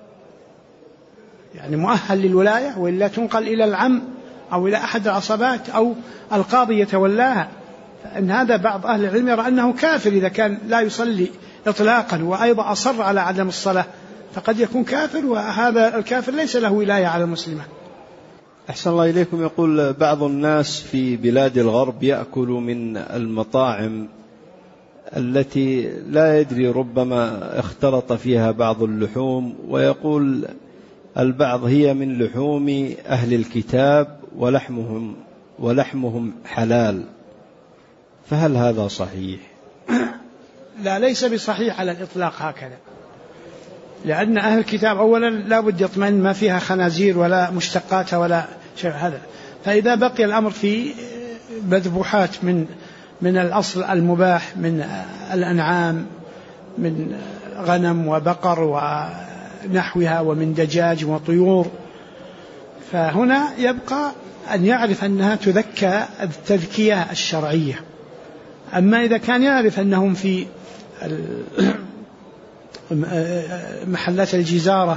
يعني مؤهل للولاية، وإلا تنقل إلى العم أو إلى أحد العصبات أو القاضي يتولاها. فإن هذا بعض أهل العلم يرى أنه كافر إذا كان لا يصلي إطلاقا وأيضا أصر على عدم الصلاة، فقد يكون كافر، وهذا الكافر ليس له ولاية على المسلمة. أحسن الله إليكم. يقول: بعض الناس في بلاد الغرب يأكل من المطاعم التي لا يدري ربما اختلط فيها بعض اللحوم، ويقول البعض هي من لحوم أهل الكتاب ولحمهم حلال، فهل هذا صحيح؟ لا، ليس بصحيح على الإطلاق هكذا، لأن أهل الكتاب أولا لا بد يطمئن ما فيها خنازير ولا مشتقاتها ولا شيء هذا. فإذا بقي الأمر في مذبوحات من الأصل المباح من الأنعام، من غنم وبقر ونحوها ومن دجاج وطيور، فهنا يبقى أن يعرف أنها تذكى التذكية الشرعية. أما إذا كان يعرف أنهم في محلات الجزارة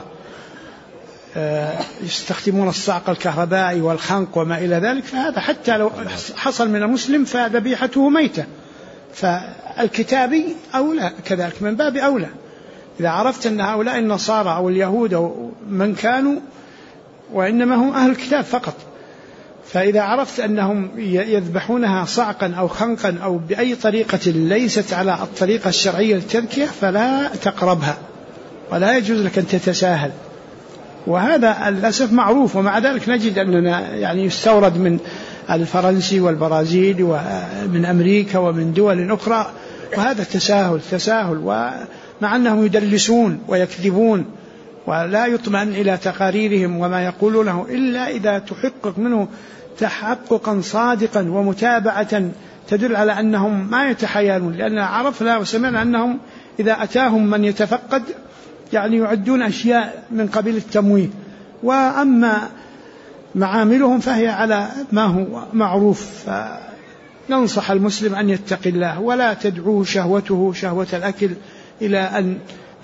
يستخدمون الصعق الكهربائي والخنق وما إلى ذلك، فهذا حتى لو حصل من المسلم فذبيحته ميتة، فالكتابي أولى كذلك من باب أولى. إذا عرفت أن هؤلاء النصارى أو اليهود أو من كانوا وإنما هم أهل الكتاب فقط، فإذا عرفت أنهم يذبحونها صعقا أو خنقا أو بأي طريقة ليست على الطريقة الشرعية للتذكية فلا تقربها، ولا يجوز لك أن تتساهل. وهذا للأسف معروف، ومع ذلك نجد أننا يعني يستورد من الفرنسي والبرازيل ومن أمريكا ومن دول أخرى، وهذا تساهل، ومع أنهم يدلسون ويكذبون ولا يطمئن إلى تقاريرهم وما يقولونه إلا إذا تحقق منه تحققا صادقا ومتابعة تدل على أنهم ما يتحيلون. لأن عرفنا وسمعنا أنهم إذا أتاهم من يتفقد يعني يعدون أشياء من قبيل التمويه، وأما معاملهم فهي على ما هو معروف. فننصح المسلم أن يتقي الله ولا تدعوه شهوته شهوة الأكل إلى أن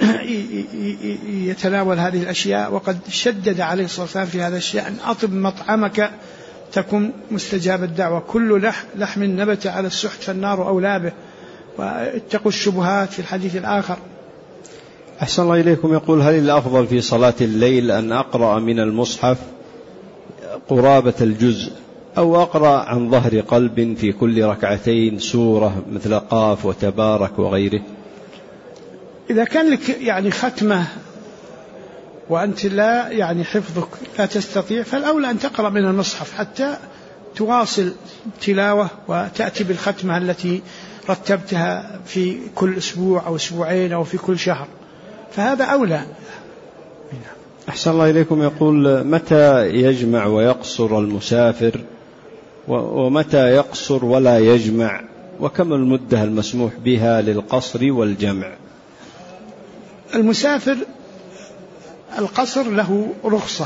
يتناول هذه الأشياء، وقد شدد عليه الصلاة والسلام في هذا الشيء أن أطب مطعمك تكن مستجاب الدعوة، كل لحم نبت على السحت فالنار أولى به، واتقوا الشبهات في الحديث الآخر. أحسن الله إليكم. يقول: هل الأفضل في صلاة الليل أن أقرأ من المصحف قرابة الجزء أو أقرأ عن ظهر قلب في كل ركعتين سورة مثل قاف وتبارك وغيره؟ إذا كان لك يعني ختمة وأنت لا يعني حفظك لا تستطيع، فالأولى أن تقرأ من المصحف حتى تواصل تلاوة وتأتي بالختمة التي رتبتها في كل أسبوع أو أسبوعين أو في كل شهر، فهذا أولى. أحسن الله إليكم. يقول: متى يجمع ويقصر المسافر ومتى يقصر ولا يجمع، وكم المدة المسموح بها للقصر والجمع؟ المسافر القصر له رخصة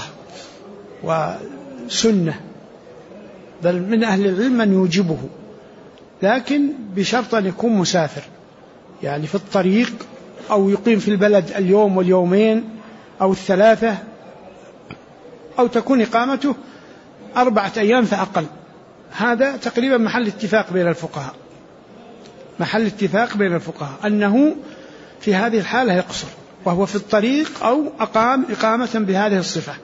وسنة، بل من أهل العلم من يوجبه، لكن بشرط أن يكون مسافر يعني في الطريق أو يقيم في البلد اليوم واليومين أو الثلاثة، أو تكون إقامته 4 أيام فأقل. هذا تقريبا محل اتفاق بين الفقهاء أنه في هذه الحالة يقصر وهو في الطريق أو أقام إقامة بهذه الصفة.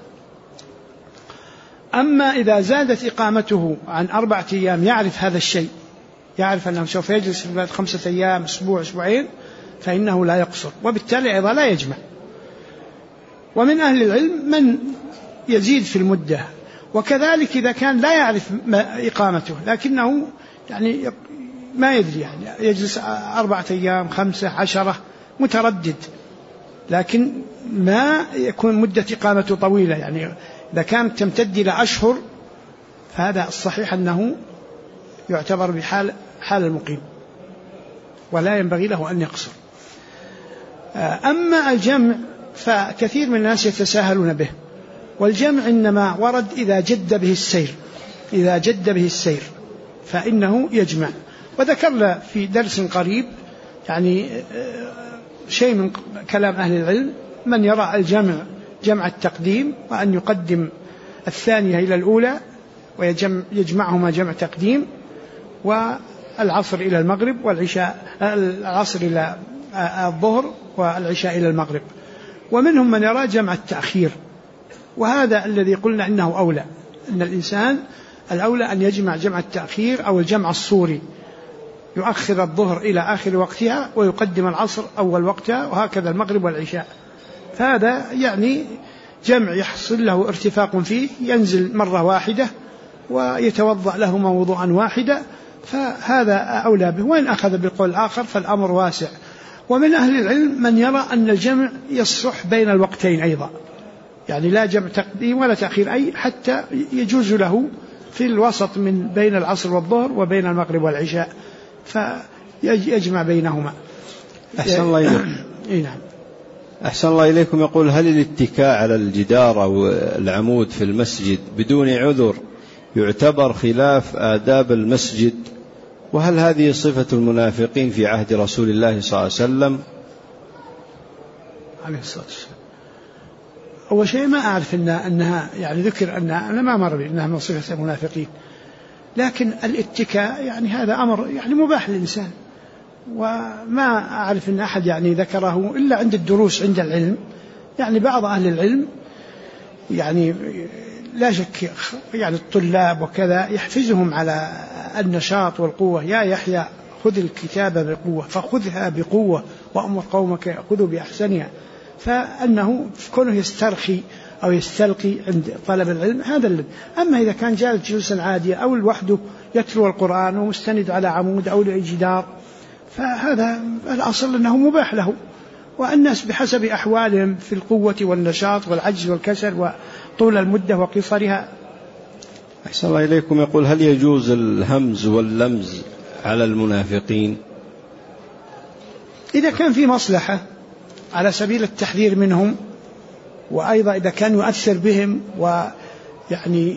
أما إذا زادت إقامته عن 4 أيام يعرف هذا الشيء، يعرف أنه سوف يجلس في البلد 5 أيام أسبوع أسبوعين، فإنه لا يقصر، وبالتالي أيضا لا يجمع. ومن أهل العلم من يزيد في المدة، وكذلك إذا كان لا يعرف إقامته لكنه يعني ما يدري، يعني يجلس 4 أيام 5 10 متردد، لكن ما يكون مدة إقامته طويلة، يعني إذا كانت تمتد إلى أشهر فهذا الصحيح أنه يعتبر بحال المقيم ولا ينبغي له أن يقصر. أما الجمع فكثير من الناس يتساهلون به، والجمع إنما ورد إذا جد به السير فإنه يجمع. وذكرنا في درس قريب يعني شيء من كلام أهل العلم، من يرى الجمع جمع التقديم، وأن يقدم الثانية إلى الأولى ويجمعهما جمع تقديم، والعصر إلى المغرب والعشاء، العصر إلى الظهر والعشاء إلى المغرب. ومنهم من يرى جمع التأخير، وهذا الذي قلنا إنه أولى، أن الإنسان الأولى أن يجمع جمع التأخير أو الجمع الصوري، يؤخر الظهر إلى آخر وقتها ويقدم العصر أول وقتها، وهكذا المغرب والعشاء. فهذا يعني جمع يحصل له ارتفاق فيه، ينزل مرة واحدة ويتوضأ لهما وضوءا واحدا، فهذا أولى به. وإن أخذ بالقول الآخر فالأمر واسع. ومن أهل العلم من يرى أن الجمع يصح بين الوقتين أيضا، يعني لا جمع تقديم ولا تأخير، أي حتى يجوز له في الوسط من بين العصر والظهر وبين المغرب والعشاء، فيجمع بينهما. أحسن الله إليكم. نعم. أحسن الله إليكم. يقول: هل الاتكاء على الجدار أو العمود في المسجد بدون عذر يعتبر خلاف آداب المسجد؟ وهل هذه صفة المنافقين في عهد رسول الله صلى الله عليه وسلم؟ عليه الصلاة والسلام. أول شيء ما أعرف أنها يعني ذكر أنها، أنا ما مر بي أنها من صفة المنافقين، لكن الاتكاء يعني هذا أمر يعني مباح للإنسان، وما أعرف أن أحد يعني ذكره إلا عند الدروس عند العلم. يعني بعض أهل العلم يعني لا شك يعني الطلاب وكذا يحفزهم على النشاط والقوة. يا يحيى خذ الكتاب بقوة فخذها بقوة وأمر قومك يأخذوا بأحسنها. فأنه كونه يسترخي أو يستلقي عند طلب العلم هذا اللي. أما إذا كان جالس جلوسا عادية أو لوحده يتلو القرآن ومستند على عمود أو لجدار فهذا الأصل أنه مباح له. والناس بحسب أحوالهم في القوة والنشاط والعجز والكسل وطول المدة وقصرها. أحسن الله إليكم. يقول هل يجوز الهمز واللمز على المنافقين؟ إذا كان في مصلحة على سبيل التحذير منهم، وأيضا إذا كان يؤثر بهم ويعني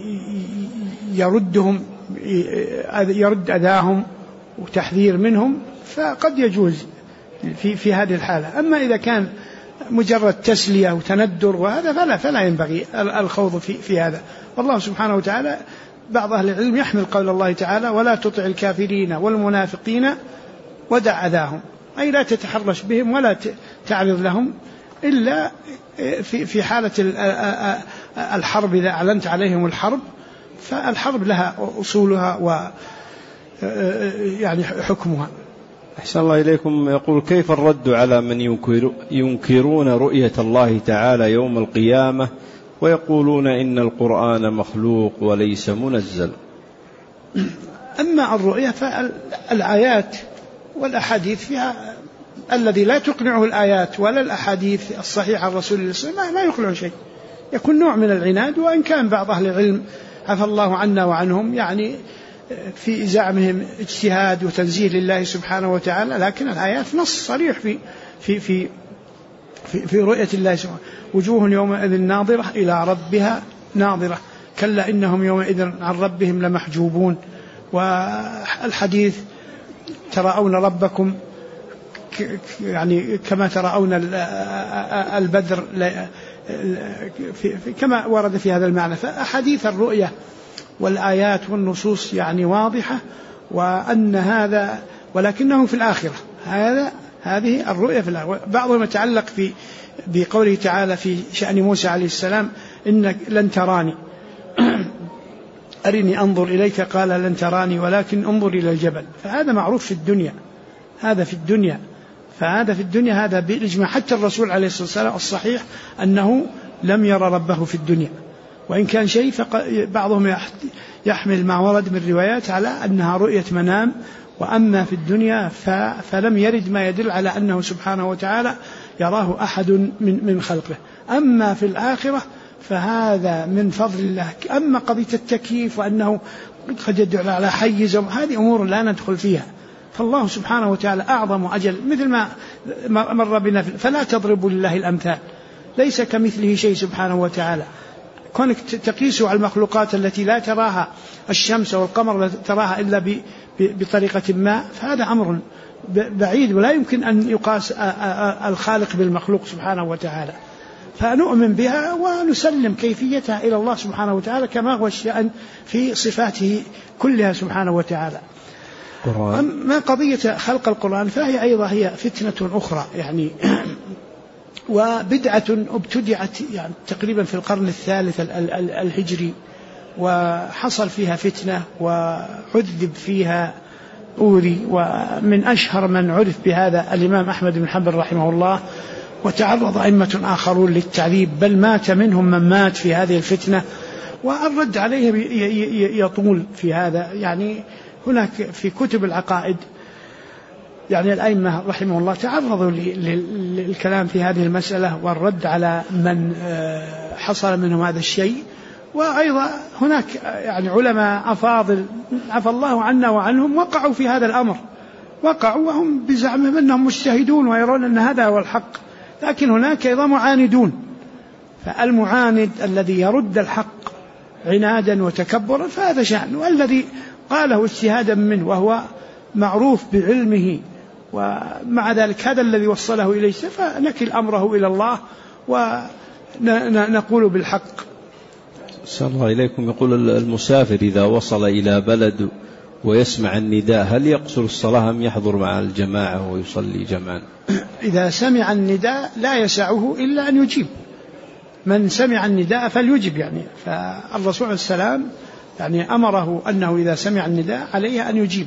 يرد أذاهم وتحذير منهم فقد يجوز في هذه الحالة. أما إذا كان مجرد تسلية وتندر وهذا فلا ينبغي الخوض في هذا. والله سبحانه وتعالى بعض أهل العلم يحمل قول الله تعالى ولا تطع الكافرين والمنافقين ودع أذاهم، أي لا تتحرش بهم ولا تعرض لهم إلا في حالة الحرب. إذا أعلنت عليهم الحرب فالحرب لها أصولها ويعني حكمها. أحسن الله إليكم. يقول كيف الرد على من ينكرون رؤية الله تعالى يوم القيامة ويقولون إن القرآن مخلوق وليس منزل؟ أما الرؤية فالآيات والأحاديث فيها الذي لا تقنعه الآيات ولا الأحاديث الصحيحة عن رسول الله صلى الله عليه وسلم ما يقنعه شيء، يكون نوع من العناد. وإن كان بعض أهل العلم عفى الله عنا وعنهم يعني في زعمهم اجتهاد وتنزيه لله سبحانه وتعالى، لكن الآيات نص صريح في رؤية الله سبحانه. وجوه يومئذ ناظرة إلى ربها ناظرة كلا إنهم يومئذ عن ربهم لمحجوبون. والحديث ترون ربكم يعني كما ترون البدر كما ورد في هذا المعنى. فأحاديث الرؤية والآيات والنصوص يعني واضحة، وأن هذا ولكنه في الآخرة. هذه الرؤية في الآخرة. بعضهم يتعلق بقوله تعالى في شأن موسى عليه السلام إنك لن تراني أرني أنظر إليك قال لن تراني ولكن انظر إلى الجبل. فهذا معروف في الدنيا، هذا في الدنيا. فهذا في الدنيا هذا بالإجماع. حتى الرسول عليه الصلاة والسلام الصحيح أنه لم يرى ربه في الدنيا، وإن كان شيء بعضهم يحمل ما ورد من روايات على أنها رؤية منام. وأما في الدنيا فلم يرد ما يدل على أنه سبحانه وتعالى يراه أحد من خلقه. أما في الآخرة فهذا من فضل الله. أما قضية التكييف وأنه قد يدل على حيز هذه أمور لا ندخل فيها. فالله سبحانه وتعالى أعظم أجل مثل ما مر بنا. فلا تضربوا لله الأمثال، ليس كمثله شيء سبحانه وتعالى. كونك تقيسوا على المخلوقات التي لا تراها الشمس والقمر لا تراها إلا بطريقة ما، فهذا أمر بعيد ولا يمكن أن يقاس الخالق بالمخلوق سبحانه وتعالى. فنؤمن بها ونسلم كيفيتها إلى الله سبحانه وتعالى كما هو الشأن في صفاته كلها سبحانه وتعالى. أما قضية خلق القرآن فهي أيضا هي فتنة أخرى يعني وبدعة ابتدعت يعني تقريبا في القرن الثالث الهجري، وحصل فيها فتنة وعذب فيها أوري. ومن أشهر من عرف بهذا الإمام أحمد بن حنبل رحمه الله، وتعرض أئمة آخرون للتعذيب بل مات منهم من مات في هذه الفتنة. والرد عليه يطول في هذا. يعني هناك في كتب العقائد يعني الأئمة رحمه الله تعرضوا للكلام في هذه المسألة والرد على من حصل منهم هذا الشيء. وأيضا هناك يعني علماء أفاضل عفى الله عنا وعنهم وقعوا في هذا الأمر، وقعوا وهم بزعمهم أنهم مجتهدون ويرون أن هذا هو الحق، لكن هناك أيضا معاندون. فالمعاند الذي يرد الحق عنادا وتكبرا فهذا شأن، والذي قاله اجتهادا منه وهو معروف بعلمه ومع ذلك هذا الذي وصله إليه فنكل أمره إلى الله ونقول بالحق. صلى الله إليكم. يقول المسافر إذا وصل إلى بلد ويسمع النداء هل يقصر الصلاة أم يحضر مع الجماعة ويصلي جمعا؟ إذا سمع النداء لا يسعه إلا أن يجيب. من سمع النداء فليجب يعني. فالرسول عليه السلام يعني أمره أنه إذا سمع النداء عليه أن يجيب،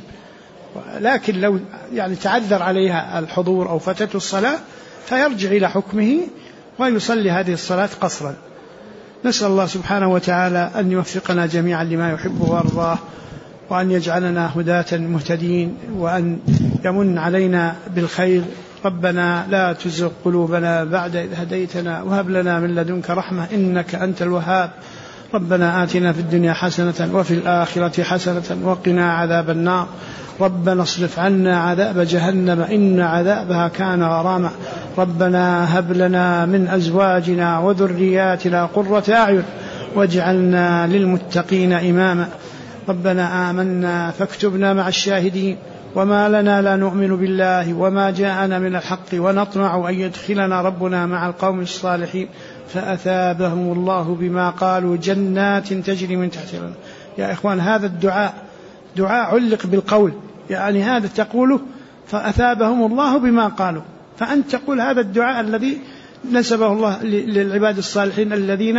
لكن لو يعني تعذر عليها الحضور أو فتته الصلاة فيرجع إلى حكمه ويصلي هذه الصلاة قصرا. نسأل الله سبحانه وتعالى أن يوفقنا جميعا لما يحبه ويرضاه، وأن يجعلنا هداة مهتدين، وأن يمن علينا بالخير. ربنا لا تزغ قلوبنا بعد إذ هديتنا وهب لنا من لدنك رحمة إنك أنت الوهاب. ربنا آتنا في الدنيا حسنة وفي الآخرة حسنة وقنا عذاب النار. ربنا اصرف عنا عذاب جهنم إن عذابها كان غراما. ربنا هب لنا من أزواجنا وذرياتنا قرة أعين واجعلنا للمتقين إماما. ربنا آمنا فاكتبنا مع الشاهدين. وما لنا لا نؤمن بالله وما جاءنا من الحق ونطمع أن يدخلنا ربنا مع القوم الصالحين فأثابهم الله بما قالوا جنات تجري من تحتها. يا إخوان هذا الدعاء دعاء علق بالقول، يعني هذا تقوله فأثابهم الله بما قالوا، فأنت تقول هذا الدعاء الذي نسبه الله للعباد الصالحين الذين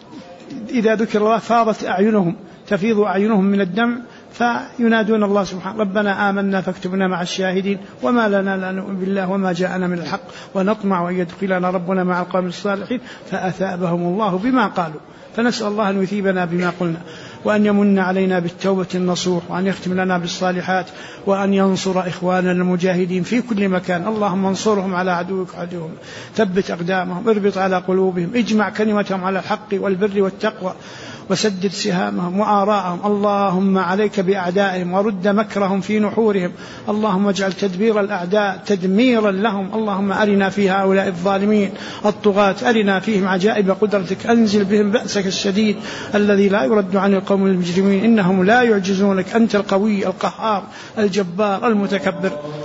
إذا ذكر الله فاضت أعينهم تفيض أعينهم من الدمع فينادون الله سبحانه ربنا آمنا فاكتبنا مع الشاهدين وما لنا لا نؤمن بالله وما جاءنا من الحق ونطمع أن يدخلنا ربنا مع القوم الصالحين فأثابهم الله بما قالوا. فنسأل الله أن يثيبنا بما قلنا، وأن يمن علينا بالتوبة النصوح، وأن يختم لنا بالصالحات، وأن ينصر إخواننا المجاهدين في كل مكان. اللهم انصرهم على عدوك عدوهم، ثبت أقدامهم، اربط على قلوبهم، اجمع كلمتهم على الحق والبر والتقوى، وسدد سهامهم وآراءهم. اللهم عليك بأعدائهم ورد مكرهم في نحورهم. اللهم اجعل تدبير الأعداء تدميرا لهم. اللهم أرنا في هؤلاء الظالمين الطغاة، أرنا فيهم عجائب قدرتك، أنزل بهم بأسك الشديد الذي لا يرد عن القوم المجرمين إنهم لا يعجزونك، أنت القوي القهار الجبار المتكبر.